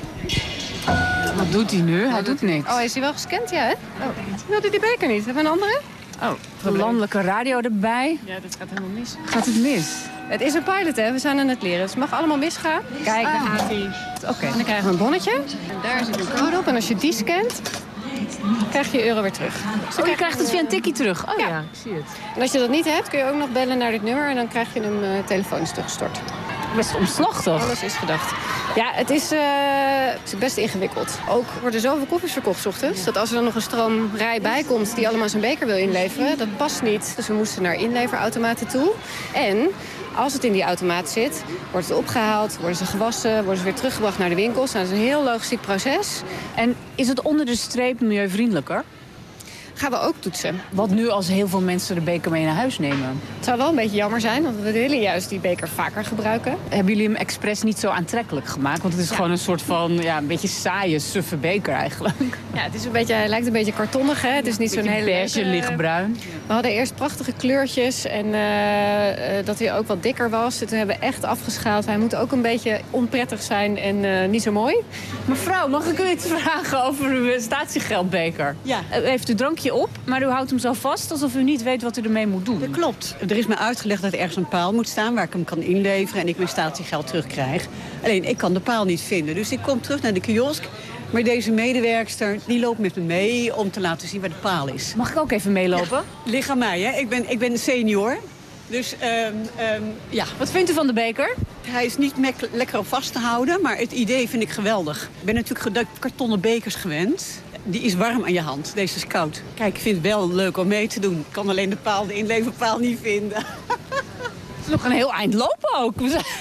Wat doet hij nu? Hij doet niks. Oh, is hij wel gescand, ja, hè? Wil hij die beker niet? Hebben we een andere? De landelijke radio erbij. Ja, dat gaat helemaal mis. Gaat het mis? Het is een pilot, hè? We zijn aan het leren. Dus het mag allemaal misgaan. Kijk, daar gaat hij. Oké. En dan krijgen we een bonnetje. En daar zit een code op. En als je die scant, krijg je euro weer terug. Dus je krijgt het via een tikkie terug? Oh ja, ik zie het. En als je dat niet hebt, kun je ook nog bellen naar dit nummer. En dan krijg je hem telefonisch teruggestort. Best omslachtig. Alles is gedacht. Ja, het is best ingewikkeld. Ook worden zoveel koffies verkocht 's ochtends, dat als er dan nog een stroomrij bij komt die allemaal zijn beker wil inleveren, dat past niet. Dus we moesten naar inleverautomaten toe. En als het in die automaat zit, wordt het opgehaald, worden ze gewassen, worden ze weer teruggebracht naar de winkels. Nou, dat is een heel logistiek proces. En is het onder de streep milieuvriendelijker? Gaan we ook toetsen. Wat nu als heel veel mensen de beker mee naar huis nemen? Het zou wel een beetje jammer zijn, want we willen juist die beker vaker gebruiken. Hebben jullie hem expres niet zo aantrekkelijk gemaakt? Want het is gewoon een soort van, een beetje saaie, suffe beker eigenlijk. Ja, hij lijkt een beetje kartonnig, hè? Het is niet zo'n hele beige, lichtbruin. We hadden eerst prachtige kleurtjes en dat hij ook wat dikker was. Toen hebben we echt afgeschaald. Hij moet ook een beetje onprettig zijn en niet zo mooi. Mevrouw, mag ik u iets vragen over uw statiegeldbeker? Ja. Heeft u drankje je op, maar u houdt hem zo vast alsof u niet weet wat u ermee moet doen. Dat klopt. Er is mij uitgelegd dat er ergens een paal moet staan waar ik hem kan inleveren en ik mijn statiegeld terugkrijg. Alleen, ik kan de paal niet vinden. Dus ik kom terug naar de kiosk. Maar deze medewerkster die loopt met me mee om te laten zien waar de paal is. Mag ik ook even meelopen? Ja, ligt aan mij, hè. Ik ben senior. Dus, ja. Wat vindt u van de beker? Hij is niet lekker op vast te houden, maar het idee vind ik geweldig. Ik ben natuurlijk de kartonnen bekers gewend. Die is warm aan je hand. Deze is koud. Kijk, ik vind het wel leuk om mee te doen. Ik kan alleen de inleverpaal niet vinden. Het is nog een heel eind lopen ook.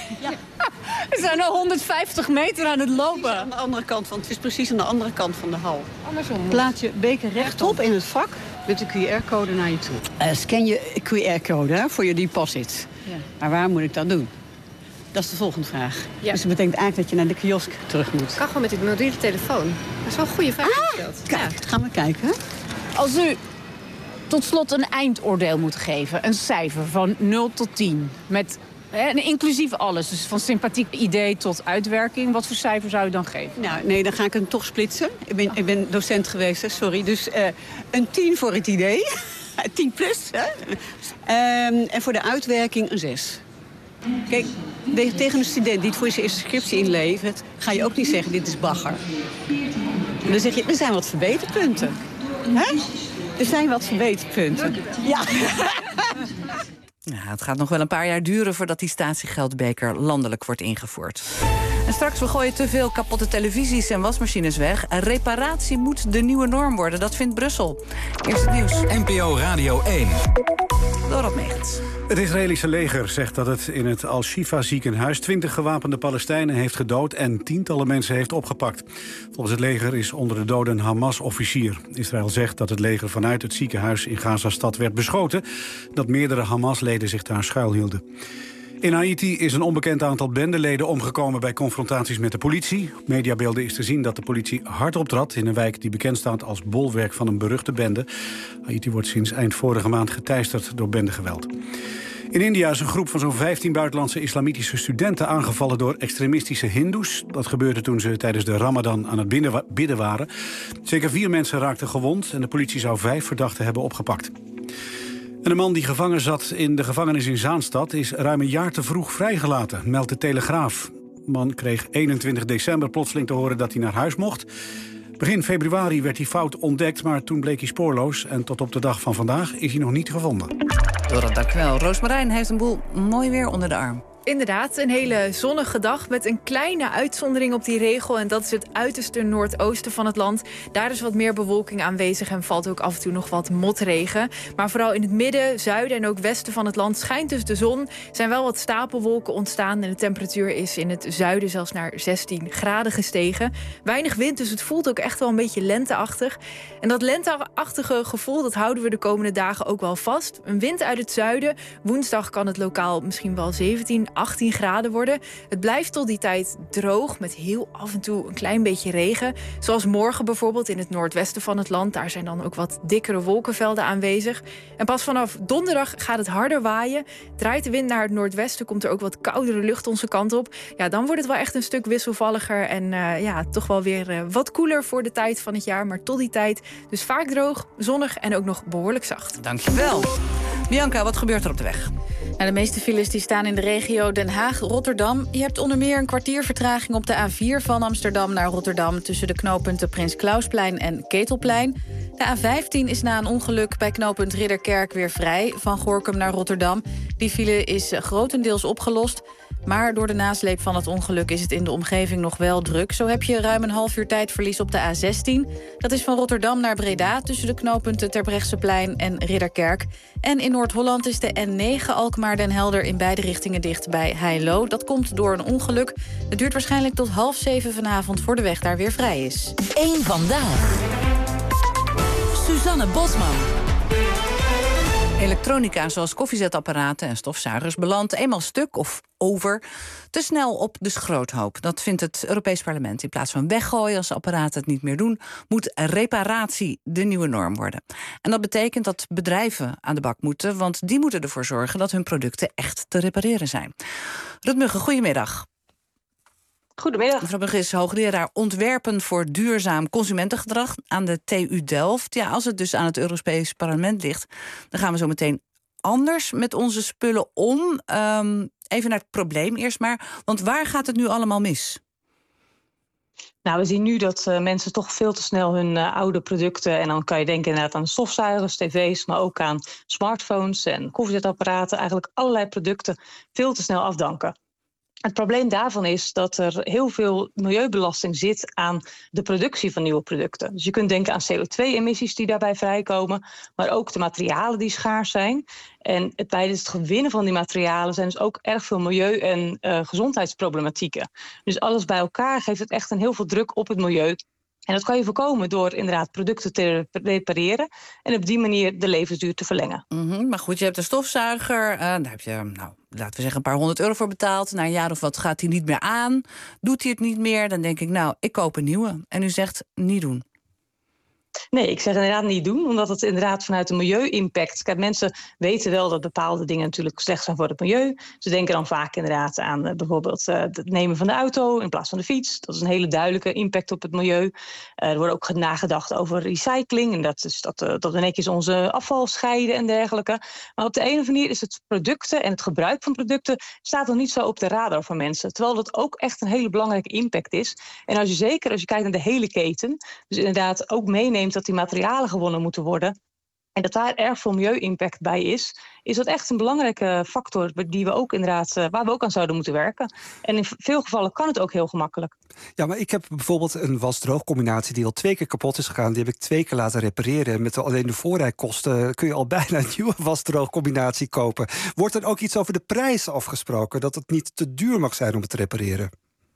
We zijn al 150 meter aan het lopen. Aan de andere kant het is precies aan de andere kant van de hal. Andersom. Plaats je beker rechtop in het vak met de QR-code naar je toe. Scan je QR-code voor je deposit. Ja. Maar waar moet ik dat doen? Dat is de volgende vraag. Ja. Dus dat betekent eigenlijk dat je naar de kiosk terug moet. Kan gewoon met die mobiele telefoon. Dat is wel een goede vraag gesteld. Kijk, gaan we kijken. Als u tot slot een eindoordeel moet geven, een cijfer van 0 tot 10... met inclusief alles, dus van sympathiek idee tot uitwerking. Wat voor cijfer zou u dan geven? Nou, nee, dan ga ik hem toch splitsen. Ik ben docent geweest, hè, sorry. Dus een 10 voor het idee. 10 plus. Hè? En voor de uitwerking een 6. Kijk, tegen een student die het voor zijn eerste scriptie inlevert, ga je ook niet zeggen, dit is bagger. En dan zeg je, er zijn wat verbeterpunten. Hè? Er zijn wat verbeterpunten. Ja. Ja, het gaat nog wel een paar jaar duren voordat die statiegeldbeker landelijk wordt ingevoerd. En straks, we gooien te veel kapotte televisies en wasmachines weg. Reparatie moet de nieuwe norm worden, dat vindt Brussel. Eerst het nieuws. NPO Radio 1. Dorot Megens. Het Israëlische leger zegt dat het in het Al-Shifa ziekenhuis 20 gewapende Palestijnen heeft gedood en tientallen mensen heeft opgepakt. Volgens het leger is onder de doden een Hamas-officier. Israël zegt dat het leger vanuit het ziekenhuis in Gazastad werd beschoten, dat meerdere Hamas-leden zich daar schuilhielden. In Haiti is een onbekend aantal bendeleden omgekomen bij confrontaties met de politie. Op mediabeelden is te zien dat de politie hard optrad in een wijk die bekend staat als bolwerk van een beruchte bende. Haiti wordt sinds eind vorige maand geteisterd door bendegeweld. In India is een groep van zo'n 15 buitenlandse islamitische studenten aangevallen door extremistische hindoes. Dat gebeurde toen ze tijdens de Ramadan aan het bidden waren. Zeker 4 mensen raakten gewond en de politie zou 5 verdachten hebben opgepakt. En de man die gevangen zat in de gevangenis in Zaanstad is ruim een jaar te vroeg vrijgelaten, meldt de Telegraaf. De man kreeg 21 december plotseling te horen dat hij naar huis mocht. Begin februari werd die fout ontdekt, maar toen bleek hij spoorloos. En tot op de dag van vandaag is hij nog niet gevonden. Dorot, dank u wel. Roosmarijn heeft een boel mooi weer onder de arm. Inderdaad, een hele zonnige dag met een kleine uitzondering op die regel. En dat is het uiterste noordoosten van het land. Daar is wat meer bewolking aanwezig en valt ook af en toe nog wat motregen. Maar vooral in het midden, zuiden en ook westen van het land schijnt dus de zon. Er zijn wel wat stapelwolken ontstaan en de temperatuur is in het zuiden zelfs naar 16 graden gestegen. Weinig wind, dus het voelt ook echt wel een beetje lenteachtig. En dat lenteachtige gevoel, dat houden we de komende dagen ook wel vast. Een wind uit het zuiden. Woensdag kan het lokaal misschien wel 17, 18 graden worden. Het blijft tot die tijd droog met heel af en toe een klein beetje regen. Zoals morgen bijvoorbeeld in het noordwesten van het land. Daar zijn dan ook wat dikkere wolkenvelden aanwezig. En pas vanaf donderdag gaat het harder waaien. Draait de wind naar het noordwesten, komt er ook wat koudere lucht onze kant op. Ja, dan wordt het wel echt een stuk wisselvalliger en toch wel weer wat koeler voor de tijd van het jaar. Maar tot die tijd dus vaak droog, zonnig en ook nog behoorlijk zacht. Dankjewel. Bianca, wat gebeurt er op de weg? De meeste files die staan in de regio Den Haag-Rotterdam. Je hebt onder meer een kwartier vertraging op de A4 van Amsterdam naar Rotterdam tussen de knooppunten Prins Clausplein en Ketelplein. De A15 is na een ongeluk bij knooppunt Ridderkerk weer vrij van Gorinchem naar Rotterdam. Die file is grotendeels opgelost. Maar door de nasleep van het ongeluk is het in de omgeving nog wel druk. Zo heb je ruim een half uur tijdverlies op de A16. Dat is van Rotterdam naar Breda tussen de knooppunten Terbrechtseplein en Ridderkerk. En in Noord-Holland is de N9 Alkmaar-Den Helder in beide richtingen dicht bij Heilo. Dat komt door een ongeluk. Het duurt waarschijnlijk tot 6:30 vanavond voor de weg daar weer vrij is. 1 vandaag. Suzanne Bosman. Elektronica zoals koffiezetapparaten en stofzuigers belandt eenmaal stuk of over te snel op de schroothoop. Dat vindt het Europees Parlement. In plaats van weggooien als apparaten het niet meer doen, moet reparatie de nieuwe norm worden. En dat betekent dat bedrijven aan de bak moeten, want die moeten ervoor zorgen dat hun producten echt te repareren zijn. Ruud Mugge, goedemiddag. Goedemiddag. Mevrouw Bugge is hoogleraar ontwerpen voor duurzaam consumentengedrag aan de TU Delft. Ja, als het dus aan het Europees Parlement ligt, dan gaan we zo meteen anders met onze spullen om. Even naar het probleem eerst maar. Want waar gaat het nu allemaal mis? Nou, we zien nu dat mensen toch veel te snel hun oude producten... en dan kan je denken inderdaad aan stofzuigers, tv's... maar ook aan smartphones en koffiezetapparaten... eigenlijk allerlei producten veel te snel afdanken. Het probleem daarvan is dat er heel veel milieubelasting zit aan de productie van nieuwe producten. Dus je kunt denken aan CO2-emissies die daarbij vrijkomen, maar ook de materialen die schaars zijn. En tijdens het gewinnen van die materialen zijn dus ook erg veel milieu- en gezondheidsproblematieken. Dus alles bij elkaar geeft het echt een heel veel druk op het milieu. En dat kan je voorkomen door inderdaad producten te repareren en op die manier de levensduur te verlengen. Maar goed, je hebt een stofzuiger, daar heb je, laten we zeggen, een paar €100 voor betaald. Na een jaar of wat gaat hij niet meer aan, doet hij het niet meer, dan denk ik, ik koop een nieuwe. En u zegt, niet doen. Nee, ik zeg inderdaad niet doen, omdat het inderdaad vanuit de milieu-impact... Kijk, mensen weten wel dat bepaalde dingen natuurlijk slecht zijn voor het milieu. Ze denken dan vaak inderdaad aan bijvoorbeeld het nemen van de auto in plaats van de fiets. Dat is een hele duidelijke impact op het milieu. Er wordt ook nagedacht over recycling. En dat is dat we netjes onze afval scheiden en dergelijke. Maar op de ene manier is het producten en het gebruik van producten... staat nog niet zo op de radar van mensen. Terwijl dat ook echt een hele belangrijke impact is. En als je kijkt naar de hele keten... dus inderdaad ook meeneemt dat die materialen gewonnen moeten worden... en dat daar erg veel milieu-impact bij is dat echt een belangrijke factor die we ook inderdaad, waar we ook aan zouden moeten werken. En in veel gevallen kan het ook heel gemakkelijk. Ja, maar ik heb bijvoorbeeld een was-droog-combinatie die al 2 keer kapot is gegaan. Die heb ik 2 keer laten repareren. Met alleen de voorrijkosten kun je al bijna een nieuwe was-droog-combinatie kopen. Wordt er ook iets over de prijs afgesproken? Dat het niet te duur mag zijn om het te repareren?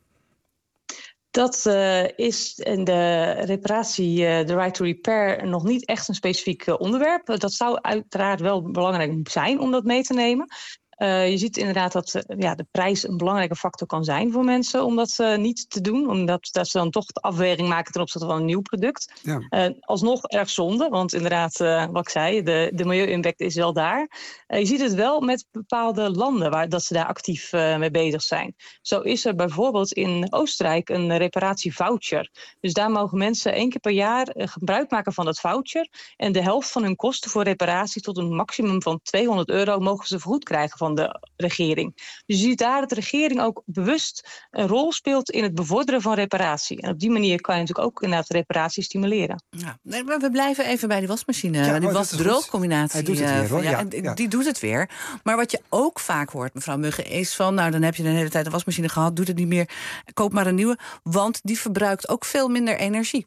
Dat is in de reparatie, de right to repair, nog niet echt een specifiek onderwerp. Dat zou uiteraard wel belangrijk zijn om dat mee te nemen. Je ziet inderdaad dat de prijs een belangrijke factor kan zijn voor mensen om dat niet te doen. Omdat dat ze dan toch de afweging maken ten opzichte van een nieuw product. Ja. Alsnog erg zonde, want inderdaad, wat ik zei, de milieu-impact is wel daar. Je ziet het wel met bepaalde landen dat ze daar actief mee bezig zijn. Zo is er bijvoorbeeld in Oostenrijk een reparatievoucher. Dus daar mogen mensen 1 keer per jaar gebruik maken van dat voucher. En de helft van hun kosten voor reparatie tot een maximum van €200 mogen ze vergoed krijgen van de regering. Dus je ziet daar dat de regering ook bewust een rol speelt in het bevorderen van reparatie. En op die manier kan je natuurlijk ook inderdaad reparatie stimuleren. Ja, maar we blijven even bij die wasmachine, die was-droog-combinatie. Hij doet het weer, hoor. Die doet het weer. Maar wat je ook vaak hoort, mevrouw Mugge, is van... dan heb je de hele tijd een wasmachine gehad, doet het niet meer, koop maar een nieuwe. Want die verbruikt ook veel minder energie.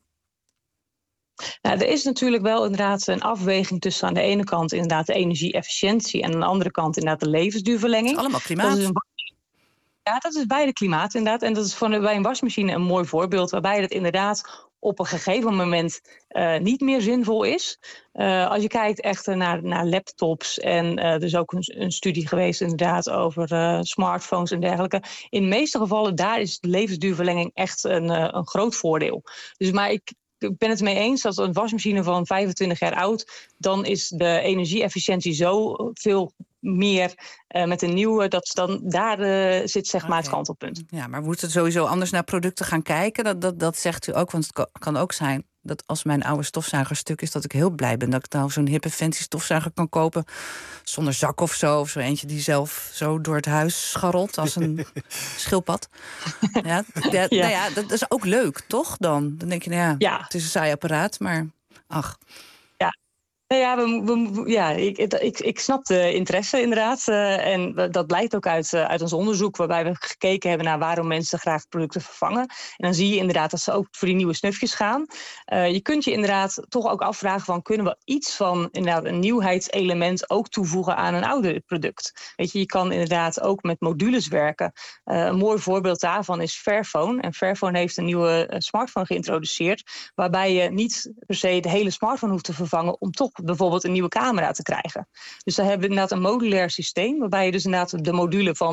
Nou, er is natuurlijk wel inderdaad een afweging tussen aan de ene kant inderdaad de energie-efficiëntie en aan de andere kant inderdaad de levensduurverlenging. Dat is allemaal klimaat. Dat is beide klimaat inderdaad. En dat is bij een wasmachine een mooi voorbeeld waarbij het inderdaad op een gegeven moment niet meer zinvol is. Als je kijkt echt naar laptops en er is ook een studie geweest inderdaad over smartphones en dergelijke. In de meeste gevallen daar is de levensduurverlenging echt een groot voordeel. Dus maar ik ben het mee eens dat een wasmachine van 25 jaar oud, dan is de energie-efficiëntie zo veel meer met een nieuwe, daar zit zeg maar het kantelpunt. Ja, maar we moeten sowieso anders naar producten gaan kijken. Dat zegt u ook, want het kan ook zijn dat als mijn oude stofzuiger stuk is, dat ik heel blij ben dat ik nou zo'n hippe fancy stofzuiger kan kopen zonder zak of zo eentje die zelf zo door het huis scharrelt als een schildpad. Nou ja, dat is ook leuk, toch? Dan denk je, het is een saai apparaat, maar ach. Ik snap de interesse inderdaad. En dat blijkt ook uit ons onderzoek waarbij we gekeken hebben naar waarom mensen graag producten vervangen. En dan zie je inderdaad dat ze ook voor die nieuwe snufjes gaan. Je kunt je inderdaad toch ook afvragen van kunnen we iets van inderdaad een nieuwheidselement ook toevoegen aan een ouder product. Weet je kan inderdaad ook met modules werken. Een mooi voorbeeld daarvan is Fairphone. En Fairphone heeft een nieuwe smartphone geïntroduceerd waarbij je niet per se de hele smartphone hoeft te vervangen om toch bijvoorbeeld een nieuwe camera te krijgen. Dus daar hebben we inderdaad een modulair systeem waarbij je dus inderdaad de module van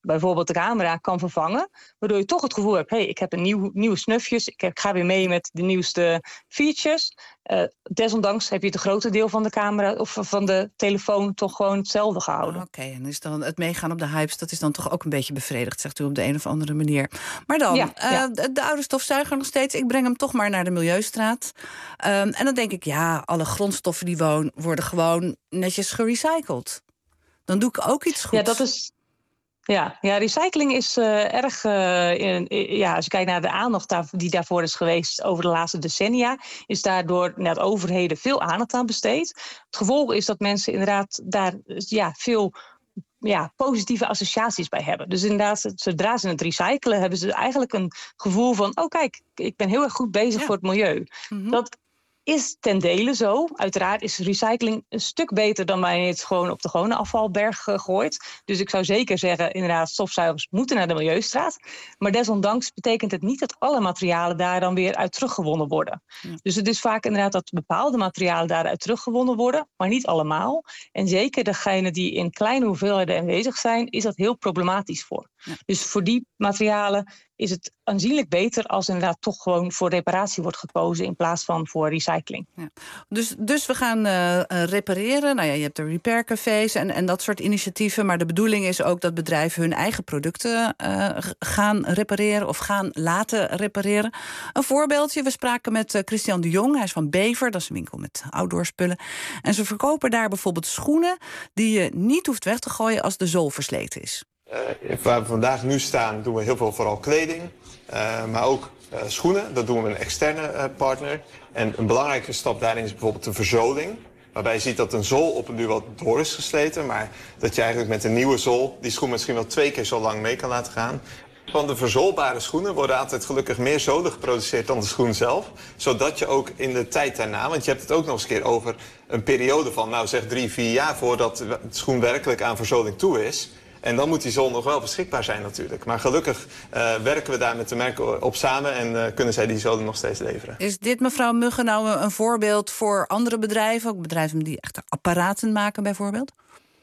bijvoorbeeld de camera kan vervangen, waardoor je toch het gevoel hebt, ik heb een nieuwe snufjes, ik ga weer mee met de nieuwste features. Desondanks heb je het grote deel van de camera of van de telefoon toch gewoon hetzelfde gehouden. Oké, en is dan het meegaan op de hypes, dat is dan toch ook een beetje bevredigd, zegt u op de een of andere manier. Maar dan, de oude stofzuiger nog steeds, ik breng hem toch maar naar de Milieustraat. En dan denk ik, alle grondstoffen die worden gewoon netjes gerecycled. Dan doe ik ook iets goeds. Ja, dat is... Ja, recycling is erg... als je kijkt naar de aandacht die daarvoor is geweest over de laatste decennia, is daardoor net overheden veel aandacht aan besteed. Het gevolg is dat mensen inderdaad daar veel positieve associaties bij hebben. Dus inderdaad, zodra ze het recyclen, hebben ze eigenlijk een gevoel van, kijk, ik ben heel erg goed bezig voor het milieu. Mm-hmm. Dat is ten dele zo. Uiteraard is recycling een stuk beter dan wanneer je het gewoon op de gewone afvalberg gooit. Dus ik zou zeker zeggen, inderdaad, stofzuigers moeten naar de Milieustraat. Maar desondanks betekent het niet dat alle materialen daar dan weer uit teruggewonnen worden. Ja. Dus het is vaak inderdaad dat bepaalde materialen daaruit teruggewonnen worden, maar niet allemaal. En zeker degene die in kleine hoeveelheden aanwezig zijn, is dat heel problematisch voor. Ja. Dus voor die materialen is het aanzienlijk beter als inderdaad toch gewoon voor reparatie wordt gekozen in plaats van voor recycling. Ja. Dus we gaan repareren. Nou ja, je hebt de repaircafés en dat soort initiatieven. Maar de bedoeling is ook dat bedrijven hun eigen producten gaan repareren of gaan laten repareren. Een voorbeeldje, we spraken met Christian de Jong. Hij is van Bever, dat is een winkel met outdoorspullen. En ze verkopen daar bijvoorbeeld schoenen die je niet hoeft weg te gooien als de zool versleten is. Waar we vandaag nu staan doen we heel veel vooral kleding, maar ook schoenen. Dat doen we met een externe partner. En een belangrijke stap daarin is bijvoorbeeld de verzoling. Waarbij je ziet dat een zool op een duur wat door is gesleten, maar dat je eigenlijk met een nieuwe zool die schoen misschien wel 2 keer zo lang mee kan laten gaan. Van de verzoolbare schoenen worden altijd gelukkig meer zolen geproduceerd dan de schoen zelf. Zodat je ook in de tijd daarna, want je hebt het ook nog eens een keer over een periode van, zeg 3-4 jaar voordat de schoen werkelijk aan verzoling toe is. En dan moet die zool nog wel beschikbaar zijn natuurlijk. Maar gelukkig werken we daar met de merken op samen en kunnen zij die zolen nog steeds leveren. Is dit, mevrouw Mugge, nou een voorbeeld voor andere bedrijven? Ook bedrijven die echt apparaten maken bijvoorbeeld?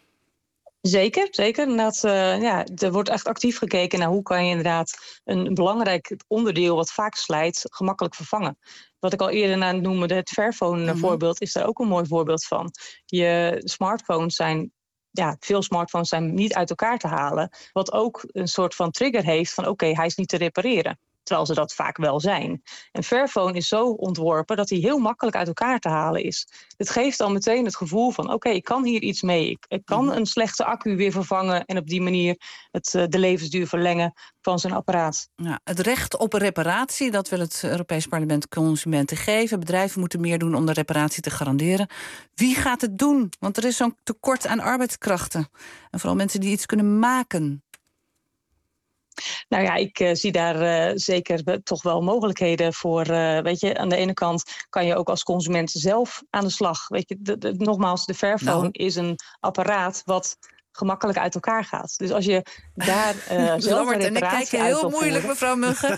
Zeker. Inderdaad, er wordt echt actief gekeken naar hoe kan je inderdaad een belangrijk onderdeel wat vaak slijt gemakkelijk vervangen. Wat ik al eerder noemde, het Fairphone voorbeeld, is daar ook een mooi voorbeeld van. Je smartphones zijn... veel smartphones zijn niet uit elkaar te halen. Wat ook een soort van trigger heeft van hij is niet te repareren. Terwijl ze dat vaak wel zijn. En Fairphone is zo ontworpen dat hij heel makkelijk uit elkaar te halen is. Het geeft dan meteen het gevoel van ik kan hier iets mee. Ik kan een slechte accu weer vervangen en op die manier de levensduur verlengen van zijn apparaat. Ja, het recht op een reparatie, dat wil het Europees Parlement consumenten geven. Bedrijven moeten meer doen om de reparatie te garanderen. Wie gaat het doen? Want er is zo'n tekort aan arbeidskrachten. En vooral mensen die iets kunnen maken. Nou ja, ik zie daar zeker toch wel mogelijkheden voor. Aan de ene kant kan je ook als consument zelf aan de slag. Nogmaals, de Fairphone is een apparaat wat gemakkelijk uit elkaar gaat. Dus als je daar zelf een reparatie uit wil heel moeilijk, mevrouw Mugge.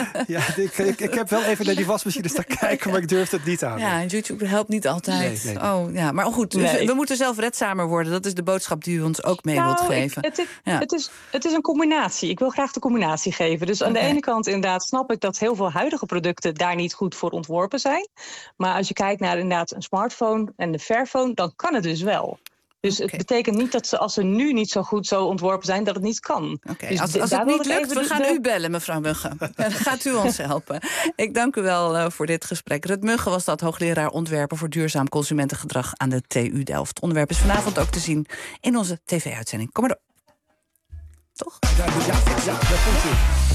Ik heb wel even naar die wasmachine staan kijken, maar ik durf het niet aan. Ja, YouTube helpt niet altijd. Nee. Oh, ja. Maar goed, we moeten zelfredzamer worden. Dat is de boodschap die u ons ook mee wilt geven. Het is een combinatie. Ik wil graag de combinatie geven. Dus aan de ene kant inderdaad snap ik dat heel veel huidige producten daar niet goed voor ontworpen zijn. Maar als je kijkt naar inderdaad een smartphone en de Fairphone, dan kan het dus wel. Dus het betekent niet dat als ze nu niet zo goed zo ontworpen zijn, dat het niet kan. Dus als het niet lukt, we gaan u bellen, mevrouw Mugge. Dan gaat u ons helpen. Ik dank u wel voor dit gesprek. Rut Mugge was dat, hoogleraar ontwerpen voor duurzaam consumentengedrag aan de TU Delft. Het onderwerp is vanavond ook te zien in onze tv-uitzending. Kom maar door. Toch? Ja, dat komt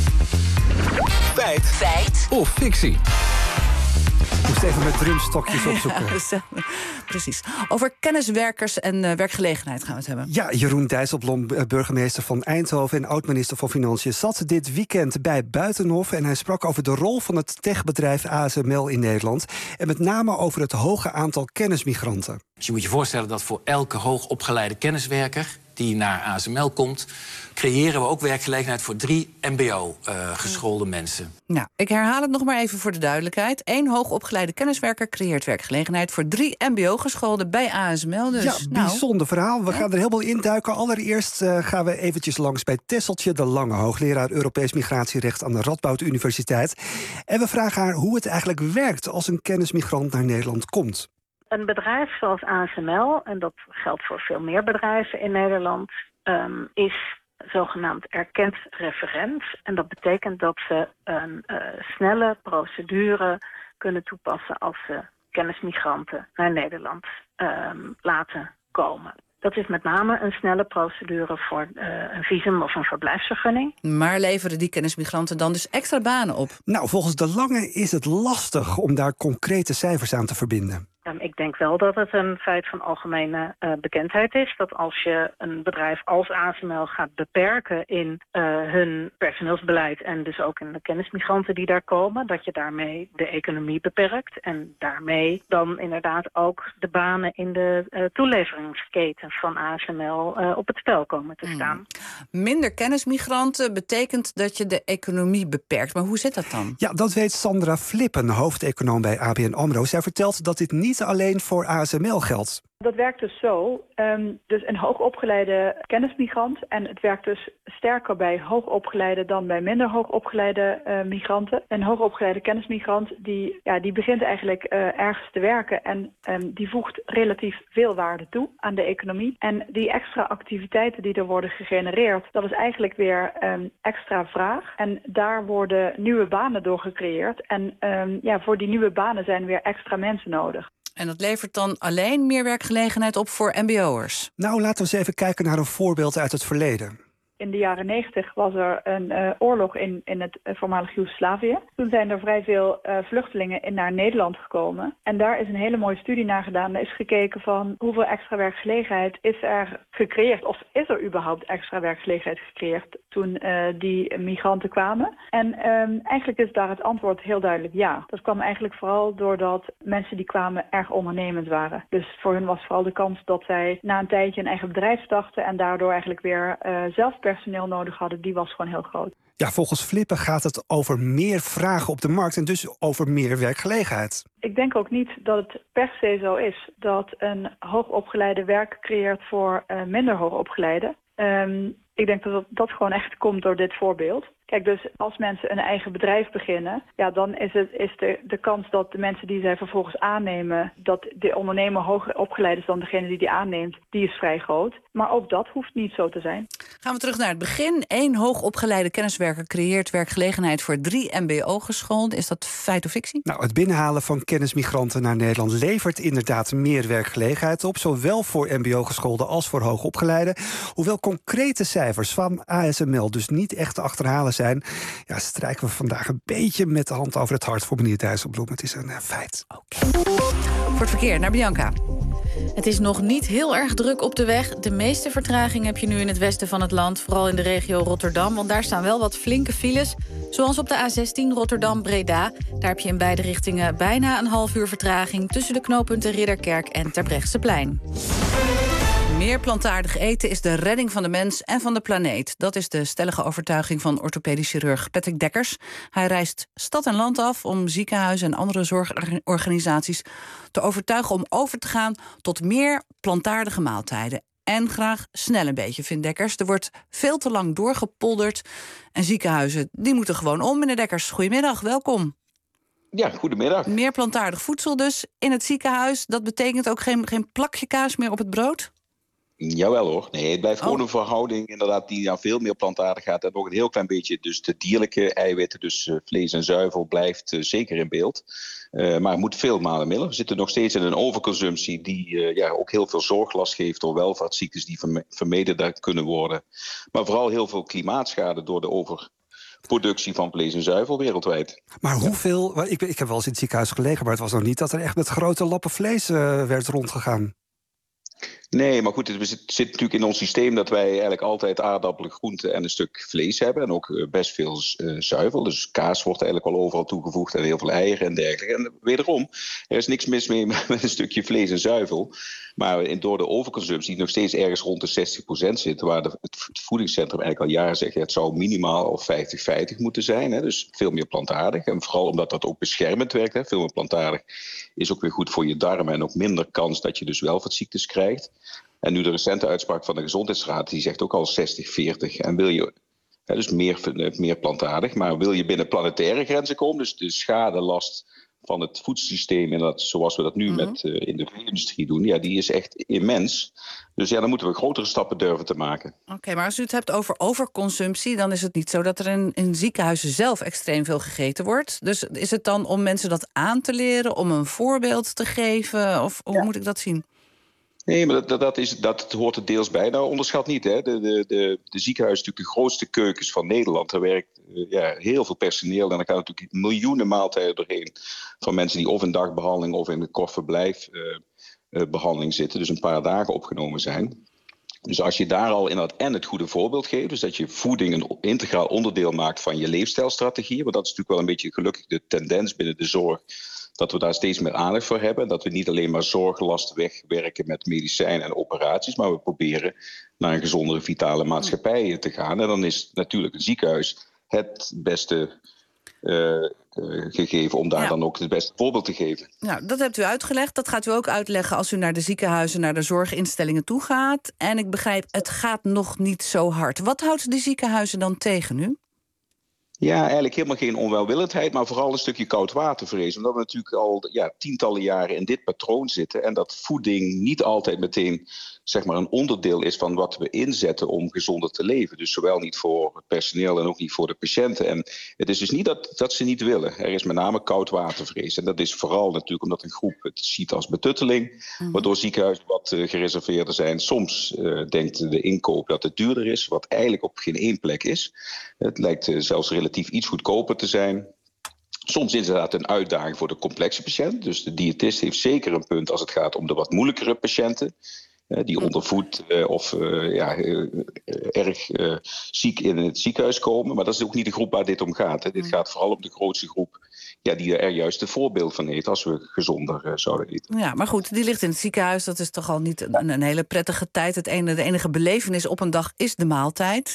u. Feit of fictie? Ik moest even met drumstokjes opzoeken. Ja, precies. Over kenniswerkers en werkgelegenheid gaan we het hebben. Ja, Jeroen Dijsselbloem, burgemeester van Eindhoven en oud-minister van Financiën, zat dit weekend bij Buitenhof en hij sprak over de rol van het techbedrijf ASML in Nederland en met name over het hoge aantal kennismigranten. Dus je moet je voorstellen dat voor elke hoogopgeleide kenniswerker die naar ASML komt, creëren we ook werkgelegenheid voor 3 mbo-geschoolde mensen. Nou, ik herhaal het nog maar even voor de duidelijkheid. 1 hoogopgeleide kenniswerker creëert werkgelegenheid voor 3 mbo-gescholden bij ASML. Dus, ja, bijzonder verhaal. We gaan er helemaal induiken. Allereerst gaan we eventjes langs bij Tesseltje de Lange, hoogleraar Europees migratierecht aan de Radboud Universiteit. En we vragen haar hoe het eigenlijk werkt als een kennismigrant naar Nederland komt. Een bedrijf zoals ASML, en dat geldt voor veel meer bedrijven in Nederland, is zogenaamd erkend referent. En dat betekent dat ze een snelle procedure kunnen toepassen als ze kennismigranten naar Nederland laten komen. Dat is met name een snelle procedure voor een visum of een verblijfsvergunning. Maar leveren die kennismigranten dan dus extra banen op? Nou, volgens de Lange is het lastig om daar concrete cijfers aan te verbinden. Ik denk wel dat het een feit van algemene bekendheid is. Dat als je een bedrijf als ASML gaat beperken in hun personeelsbeleid en dus ook in de kennismigranten die daar komen, dat je daarmee de economie beperkt en daarmee dan inderdaad ook de banen in de toeleveringsketen van ASML op het spel komen te staan. Minder kennismigranten betekent dat je de economie beperkt. Maar hoe zit dat dan? Ja, dat weet Sandra Flippen, hoofdeconoom bij ABN AMRO. Zij vertelt dat dit niet alleen voor ASML geldt. Dat werkt dus zo. Dus een hoogopgeleide kennismigrant. En het werkt dus sterker bij hoogopgeleide dan bij minder hoogopgeleide migranten. Een hoogopgeleide kennismigrant die begint eigenlijk ergens te werken. En die voegt relatief veel waarde toe aan de economie. En die extra activiteiten die er worden gegenereerd, dat is eigenlijk weer extra vraag. En daar worden nieuwe banen door gecreëerd. En voor die nieuwe banen zijn weer extra mensen nodig. En dat levert dan alleen meer werkgelegenheid op voor mbo'ers? Nou, laten we eens even kijken naar een voorbeeld uit het verleden. In de jaren 90 was er een oorlog in het voormalig Joegoslavië. Toen zijn er vrij veel vluchtelingen naar Nederland gekomen. En daar is een hele mooie studie naar gedaan. Er is gekeken van hoeveel extra werkgelegenheid is er gecreëerd. Of is er überhaupt extra werkgelegenheid gecreëerd toen die migranten kwamen. En eigenlijk is daar het antwoord heel duidelijk ja. Dat kwam eigenlijk vooral doordat mensen die kwamen erg ondernemend waren. Dus voor hun was vooral de kans dat zij na een tijdje een eigen bedrijf starten en daardoor eigenlijk weer zelf personeel nodig hadden, die was gewoon heel groot. Ja, volgens Flippen gaat het over meer vragen op de markt en dus over meer werkgelegenheid. Ik denk ook niet dat het per se zo is dat een hoogopgeleide werk creëert voor minder hoogopgeleide. Ik denk dat gewoon echt komt door dit voorbeeld. Kijk, dus als mensen een eigen bedrijf beginnen, ja, dan is de kans dat de mensen die zij vervolgens aannemen, dat de ondernemer hoger opgeleid is dan degene die aanneemt, die is vrij groot. Maar ook dat hoeft niet zo te zijn. Gaan we terug naar het begin. 1 hoogopgeleide kenniswerker creëert werkgelegenheid voor 3 mbo-gescholden. Is dat feit of fictie? Nou, het binnenhalen van kennismigranten naar Nederland levert inderdaad meer werkgelegenheid op, zowel voor mbo-gescholden als voor hoogopgeleiden. Hoewel concrete cijfers van ASML dus niet echt te achterhalen zijn, ja, strijken we vandaag een beetje met de hand over het hart voor meneer Dijsselbloem. Het is een feit. Voor het verkeer, naar Bianca. Het is nog niet heel erg druk op de weg. De meeste vertraging heb je nu in het westen van het land, vooral in de regio Rotterdam, want daar staan wel wat flinke files, zoals op de A16 Rotterdam-Breda. Daar heb je in beide richtingen bijna een half uur vertraging tussen de knooppunten Ridderkerk en Terbrechtseplein. Meer plantaardig eten is de redding van de mens en van de planeet. Dat is de stellige overtuiging van orthopedisch chirurg Patrick Dekkers. Hij reist stad en land af om ziekenhuizen en andere zorgorganisaties te overtuigen om over te gaan tot meer plantaardige maaltijden. En graag snel een beetje, vindt Dekkers. Er wordt veel te lang doorgepolderd. En ziekenhuizen, die moeten gewoon om. Meneer Dekkers, goedemiddag, welkom. Ja, goedemiddag. Meer plantaardig voedsel dus in het ziekenhuis. Dat betekent ook geen plakje kaas meer op het brood? Jawel hoor. Nee, het blijft gewoon een verhouding inderdaad die aan veel meer plantaardig gaat. En ook een heel klein beetje dus de dierlijke eiwitten, dus vlees en zuivel, blijft zeker in beeld. Maar er moet veel malen middelen. We zitten nog steeds in een overconsumptie die ook heel veel zorglast geeft door welvaartsziektes die vermeden kunnen worden. Maar vooral heel veel klimaatschade door de overproductie van vlees en zuivel wereldwijd. Maar hoeveel? Ik heb wel eens in het ziekenhuis gelegen, maar het was nog niet dat er echt met grote lappen vlees werd rondgegaan. Nee, maar goed, het zit natuurlijk in ons systeem dat wij eigenlijk altijd aardappelen, groenten en een stuk vlees hebben. En ook best veel zuivel. Dus kaas wordt eigenlijk al overal toegevoegd en heel veel eieren en dergelijke. En wederom, er is niks mis mee met een stukje vlees en zuivel. Maar door de overconsumptie, die nog steeds ergens rond de 60% zit, waar het voedingscentrum eigenlijk al jaren zegt, het zou minimaal of 50-50 moeten zijn. Hè? Dus veel meer plantaardig. En vooral omdat dat ook beschermend werkt. Hè? Veel meer plantaardig is ook weer goed voor je darmen en ook minder kans dat je dus welvaartsziektes krijgt. En nu de recente uitspraak van de Gezondheidsraad, die zegt ook al 60-40. En wil je, dus meer plantaardig, maar wil je binnen planetaire grenzen komen, dus de schadelast van het voedselsysteem, en dat, zoals we dat nu in de vee-industrie doen, ja, die is echt immens. Dus ja, dan moeten we grotere stappen durven te maken. Oké, maar als u het hebt over overconsumptie, dan is het niet zo dat er in ziekenhuizen zelf extreem veel gegeten wordt. Dus is het dan om mensen dat aan te leren, om een voorbeeld te geven? Of hoe moet ik dat zien? Nee, maar dat hoort er deels bij. Nou, onderschat niet, hè. De ziekenhuis is natuurlijk de grootste keukens van Nederland. Er werkt heel veel personeel en er gaan natuurlijk miljoenen maaltijden doorheen van mensen die of in dagbehandeling of in een kort verblijfbehandeling zitten. Dus een paar dagen opgenomen zijn. Dus als je daar al inderdaad en het goede voorbeeld geeft, dus dat je voeding een integraal onderdeel maakt van je leefstijlstrategie, want dat is natuurlijk wel een beetje gelukkig de tendens binnen de zorg, dat we daar steeds meer aandacht voor hebben. Dat we niet alleen maar zorglast wegwerken met medicijnen en operaties, maar we proberen naar een gezondere, vitale maatschappij te gaan. En dan is natuurlijk een ziekenhuis het beste gegeven om daar dan ook het beste voorbeeld te geven. Nou, dat hebt u uitgelegd. Dat gaat u ook uitleggen als u naar de ziekenhuizen, naar de zorginstellingen toe gaat. En ik begrijp, het gaat nog niet zo hard. Wat houdt de ziekenhuizen dan tegen nu? Ja, eigenlijk helemaal geen onwelwillendheid, maar vooral een stukje koudwatervrees. Omdat we natuurlijk al tientallen jaren in dit patroon zitten en dat voeding niet altijd meteen zeg maar een onderdeel is van wat we inzetten om gezonder te leven. Dus zowel niet voor het personeel en ook niet voor de patiënten. En het is dus niet dat ze niet willen. Er is met name koudwatervrees. En dat is vooral natuurlijk omdat een groep het ziet als betutteling, waardoor ziekenhuizen wat gereserveerder zijn. Soms denkt de inkoop dat het duurder is, wat eigenlijk op geen één plek is. Het lijkt zelfs relatief iets goedkoper te zijn. Soms is het een uitdaging voor de complexe patiënt. Dus de diëtist heeft zeker een punt als het gaat om de wat moeilijkere patiënten, die ondervoed of erg ziek in het ziekenhuis komen. Maar dat is ook niet de groep waar dit om gaat. Hè. Dit gaat vooral om de grootste groep die er juist een voorbeeld van heeft als we gezonder zouden eten. Ja, maar goed, die ligt in het ziekenhuis. Dat is toch al niet een hele prettige tijd. De enige belevenis op een dag is de maaltijd.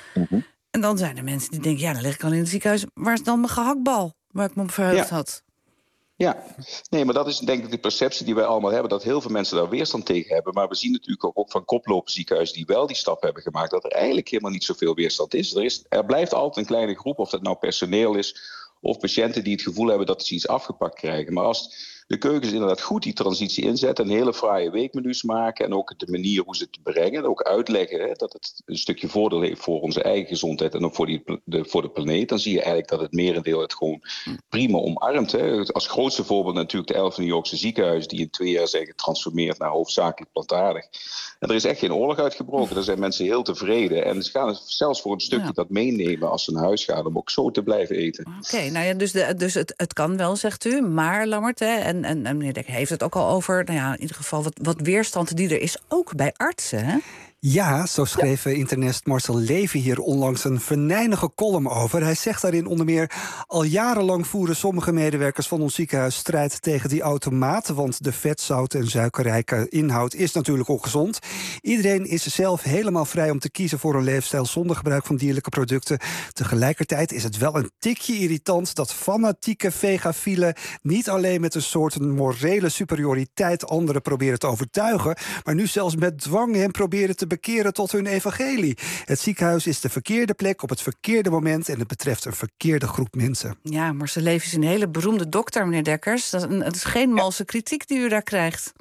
En dan zijn er mensen die denken, dan lig ik al in het ziekenhuis. Waar is dan mijn gehaktbal, waar ik me op verheugd had? Ja, nee, maar dat is denk ik de perceptie die wij allemaal hebben, dat heel veel mensen daar weerstand tegen hebben. Maar we zien natuurlijk ook van koplopenziekenhuizen die wel die stap hebben gemaakt, dat er eigenlijk helemaal niet zoveel weerstand is. Er blijft altijd een kleine groep, of dat nou personeel is of patiënten die het gevoel hebben dat ze iets afgepakt krijgen. Maar als de keukens inderdaad goed die transitie inzetten en hele fraaie weekmenu's maken en ook de manier hoe ze het brengen, en ook uitleggen dat het een stukje voordeel heeft voor onze eigen gezondheid en ook voor de planeet, dan zie je eigenlijk dat het merendeel het gewoon prima omarmt. Hè. Als grootste voorbeeld natuurlijk de 11 New Yorkse ziekenhuizen die in 2 jaar zijn getransformeerd naar hoofdzakelijk plantaardig. En er is echt geen oorlog uitgebroken. Daar zijn mensen heel tevreden en ze gaan zelfs voor een stukje dat meenemen als ze naar huis gaan om ook zo te blijven eten. Oké, nou ja, dus het kan wel, zegt u, maar Lammert, en meneer Dekker heeft het ook al over, in ieder geval wat weerstand die er is, ook bij artsen, hè? Ja, zo schreef internist Marcel Levy hier onlangs een venijnige column over. Hij zegt daarin onder meer: al jarenlang voeren sommige medewerkers van ons ziekenhuis strijd tegen die automaten, want de vet, zout en suikerrijke inhoud is natuurlijk ongezond. Iedereen is zelf helemaal vrij om te kiezen voor een leefstijl zonder gebruik van dierlijke producten. Tegelijkertijd is het wel een tikje irritant dat fanatieke vegafielen niet alleen met een soort morele superioriteit anderen proberen te overtuigen, maar nu zelfs met dwang hen proberen te bekeren tot hun evangelie. Het ziekenhuis is de verkeerde plek op het verkeerde moment en het betreft een verkeerde groep mensen. Ja, Marcel Levy is een hele beroemde dokter, meneer Dekkers. Het is geen malse kritiek die u daar krijgt.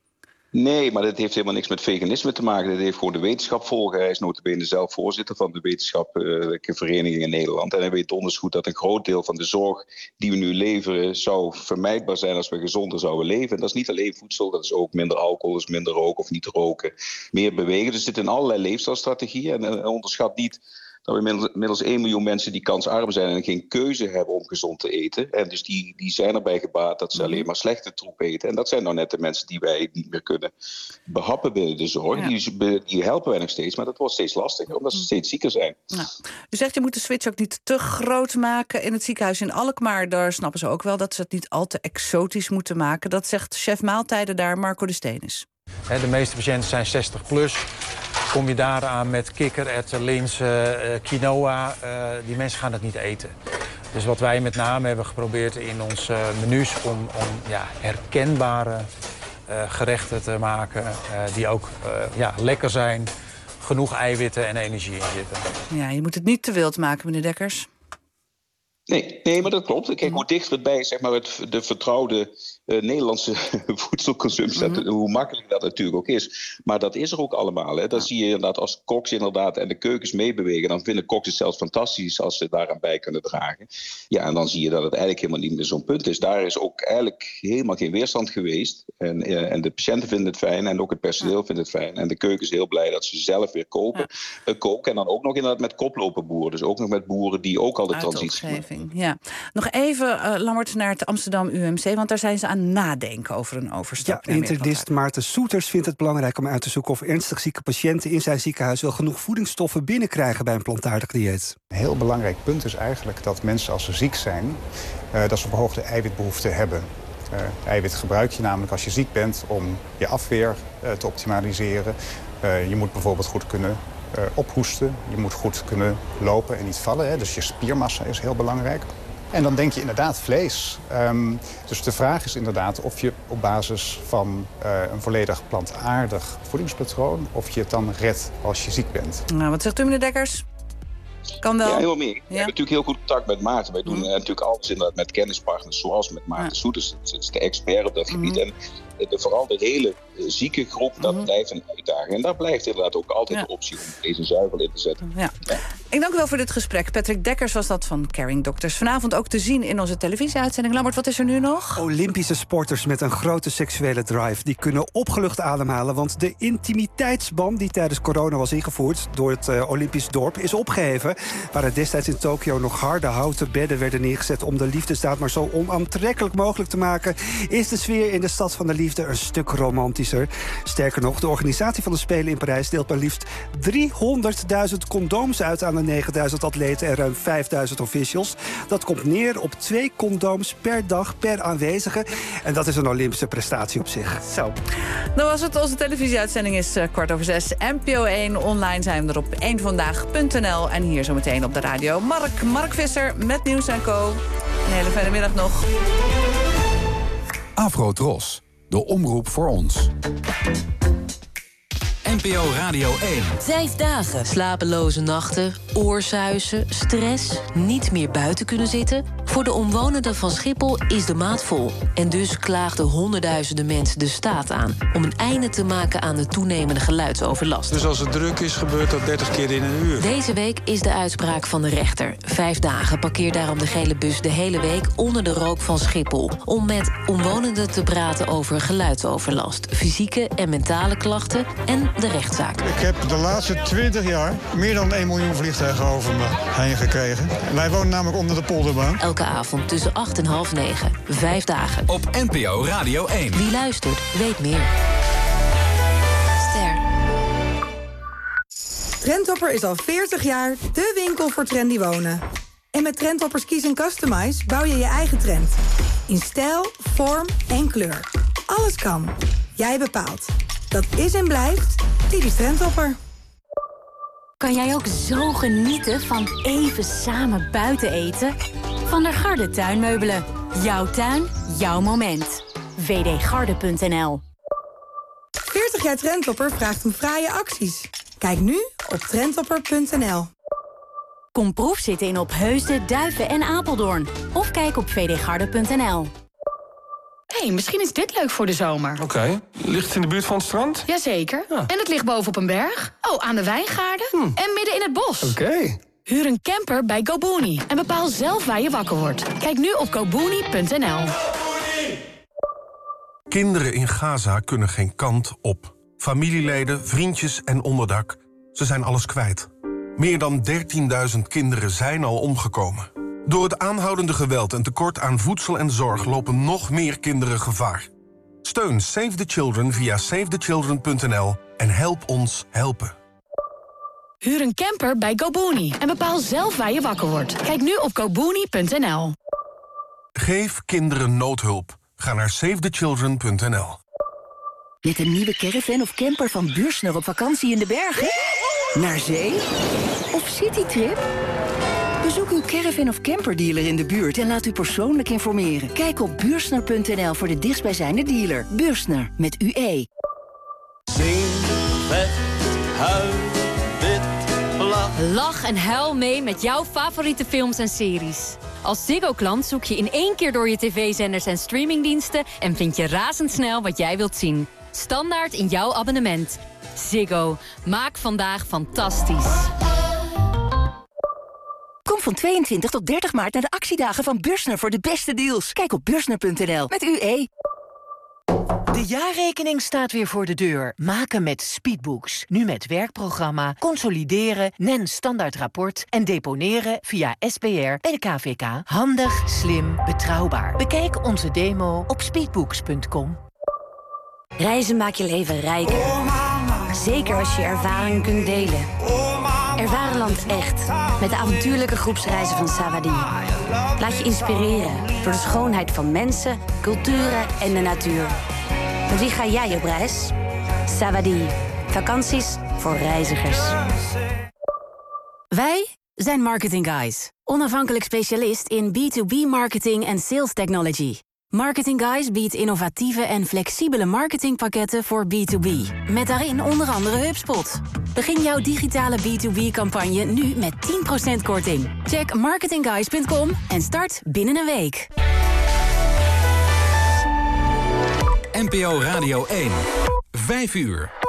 Nee, maar dat heeft helemaal niks met veganisme te maken. Dat heeft gewoon de wetenschap volgen. Hij is nota bene zelf voorzitter van de wetenschappelijke vereniging in Nederland. En hij weet donders goed dat een groot deel van de zorg die we nu leveren zou vermijdbaar zijn als we gezonder zouden leven. En dat is niet alleen voedsel, dat is ook minder alcohol, dus minder roken of niet roken, meer bewegen. Dus dit in allerlei leefstijlstrategieën. En onderschat niet dat we inmiddels 1 miljoen mensen die kansarm zijn en geen keuze hebben om gezond te eten. En dus die zijn erbij gebaat dat ze alleen maar slechte troep eten. En dat zijn nou net de mensen die wij niet meer kunnen behappen binnen de zorg. Ja. Die helpen wij nog steeds, maar dat wordt steeds lastiger, omdat ze steeds zieker zijn. Nou, u zegt, je moet de switch ook niet te groot maken in het ziekenhuis in Alkmaar. Daar snappen ze ook wel dat ze het niet al te exotisch moeten maken. Dat zegt chef maaltijden daar, Marco de Steenis. De meeste patiënten zijn 60 plus. Kom je daaraan met kikkererwten, linzen, quinoa, die mensen gaan het niet eten. Dus wat wij met name hebben geprobeerd in onze menus om herkenbare gerechten te maken die ook lekker zijn, genoeg eiwitten en energie in zitten. Ja, je moet het niet te wild maken, meneer Dekkers. Nee, maar dat klopt. Kijk, hoe dichter het bij zeg maar, de vertrouwde Nederlandse voedselconsumptie, hoe makkelijk dat natuurlijk ook is. Maar dat is er ook allemaal. Hè. Dan zie je inderdaad als koks inderdaad en de keukens meebewegen, dan vinden koks het zelfs fantastisch als ze daaraan bij kunnen dragen. Ja, en dan zie je dat het eigenlijk helemaal niet meer zo'n punt is. Daar is ook eigenlijk helemaal geen weerstand geweest. En de patiënten vinden het fijn en ook het personeel vindt het fijn. En de keuken is heel blij dat ze zelf weer koken. En dan ook nog inderdaad met koploperboeren. Dus ook nog met boeren die ook al de transitie maken. Ja. Nog even, Lambert, naar het Amsterdam UMC, want daar zijn ze aan nadenken over een overstap. Ja, internist Maarten Soeters vindt het belangrijk om uit te zoeken of ernstig zieke patiënten in zijn ziekenhuis wel genoeg voedingsstoffen binnenkrijgen bij een plantaardig dieet. Een heel belangrijk punt is eigenlijk dat mensen als ze ziek zijn, dat ze verhoogde eiwitbehoefte hebben. Eiwit gebruik je namelijk als je ziek bent om je afweer te optimaliseren. Je moet bijvoorbeeld goed kunnen ophoesten. Je moet goed kunnen lopen en niet vallen. Hè. Dus je spiermassa is heel belangrijk. En dan denk je inderdaad vlees. Dus de vraag is inderdaad of je op basis van een volledig plantaardig voedingspatroon, of je het dan redt als je ziek bent. Nou, wat zegt u, meneer Dekkers? Kan wel. Ja, helemaal meer. We hebben natuurlijk heel goed contact met Maarten. Wij doen natuurlijk alles inderdaad met kennispartners, zoals met Maarten Soeters. Het is de expert op dat gebied. En vooral de hele zieke groep, dat blijft een uitdaging. En daar blijft inderdaad ook altijd de optie om deze zuivel in te zetten. Ja. Ik dank u wel voor dit gesprek. Patrick Dekkers was dat van Caring Doctors. Vanavond ook te zien in onze televisieuitzending. Lambert, wat is er nu nog? Olympische sporters met een grote seksuele drive, die kunnen opgelucht ademhalen, want de intimiteitsban die tijdens corona was ingevoerd door het Olympisch dorp is opgeheven. Waar er destijds in Tokio nog harde houten bedden werden neergezet om de liefdesdaad maar zo onaantrekkelijk mogelijk te maken, is de sfeer in de stad van de liefde een stuk romantischer. Sterker nog, de organisatie van de Spelen in Parijs deelt maar liefst 300.000 condooms uit aan de 9.000 atleten en ruim 5.000 officials. Dat komt neer op 2 condooms per dag per aanwezige. En dat is een Olympische prestatie op zich. Zo. Dan was het. Onze televisieuitzending is 6:15. NPO 1. Online zijn we er op 1vandaag.nl. En hier zometeen op de radio Mark Visser met Nieuws & Co. Een hele fijne middag nog. Afro-Tros, de omroep voor ons. NPO Radio 1. 5 dagen. Slapeloze nachten, oorsuizen, stress, niet meer buiten kunnen zitten. Voor de omwonenden van Schiphol is de maat vol. En dus klaagden honderdduizenden mensen de staat aan om een einde te maken aan de toenemende geluidsoverlast. Dus als het druk is, gebeurt dat 30 keer in een uur. Deze week is de uitspraak van de rechter. 5 dagen parkeer daarom de gele bus de hele week onder de rook van Schiphol. Om met omwonenden te praten over geluidsoverlast, fysieke en mentale klachten en de rechtszaak. Ik heb de laatste 20 jaar meer dan 1 miljoen vliegtuigen over me heen gekregen. Wij wonen namelijk onder de polderbaan. Elke avond tussen 8 en half 9. 5 dagen. Op NPO Radio 1. Wie luistert, weet meer. Ster. Trendtopper is al 40 jaar de winkel voor trendy wonen. En met Trendtoppers Kies en Customize bouw je je eigen trend. In stijl, vorm en kleur. Alles kan. Jij bepaalt. Dat is en blijft Tidi's Trendtopper. Kan jij ook zo genieten van even samen buiten eten? Van der Garde tuinmeubelen. Jouw tuin, jouw moment. wdgarde.nl. 40 jaar Trendtopper vraagt om fraaie acties. Kijk nu op trendtopper.nl. Kom proefzitten in Opheusden, Duiven en Apeldoorn. Of kijk op vdgarde.nl. Hey, misschien is dit leuk voor de zomer. Oké. Ligt het in de buurt van het strand? Jazeker. Ja. En het ligt bovenop een berg. Oh, aan de wijngaarden. En midden in het bos. Oké. Huur een camper bij GoBooney. En bepaal zelf waar je wakker wordt. Kijk nu op gobooney.nl. Kinderen in Gaza kunnen geen kant op. Familieleden, vriendjes en onderdak. Ze zijn alles kwijt. Meer dan 13.000 kinderen zijn al omgekomen. Door het aanhoudende geweld en tekort aan voedsel en zorg lopen nog meer kinderen gevaar. Steun Save the Children via savethechildren.nl en help ons helpen. Huur een camper bij GoBooney en bepaal zelf waar je wakker wordt. Kijk nu op gobooney.nl. Geef kinderen noodhulp. Ga naar savethechildren.nl. Met een nieuwe caravan of camper van Buursner op vakantie in de bergen? Naar zee? Of citytrip? Bezoek uw caravan of camperdealer in de buurt en laat u persoonlijk informeren. Kijk op Buursner.nl voor de dichtstbijzijnde dealer. Buursner, met UE. Zing, vet, huil, wit, lach. Lach en huil mee met jouw favoriete films en series. Als Ziggo-klant zoek je in één keer door je tv-zenders en streamingdiensten en vind je razendsnel wat jij wilt zien. Standaard in jouw abonnement. Ziggo. Maak vandaag fantastisch. Kom van 22 tot 30 maart naar de actiedagen van Buursner voor de beste deals. Kijk op Buursner.nl met UE. De jaarrekening staat weer voor de deur. Maken met Speedbooks. Nu met werkprogramma, consolideren, NEN standaardrapport en deponeren via SPR en de KVK. Handig, slim, betrouwbaar. Bekijk onze demo op speedbooks.com. Reizen maakt je leven rijker. Zeker als je ervaring kunt delen. Ervaar land echt. Met de avontuurlijke groepsreizen van Savadi. Laat je inspireren door de schoonheid van mensen, culturen en de natuur. Met wie ga jij op reis? Savadi. Vakanties voor reizigers. Wij zijn Marketing Guys. Onafhankelijk specialist in B2B marketing en sales technology. Marketing Guys biedt innovatieve en flexibele marketingpakketten voor B2B. Met daarin onder andere HubSpot. Begin jouw digitale B2B-campagne nu met 10% korting. Check marketingguys.com en start binnen een week. NPO Radio 1. 5 uur.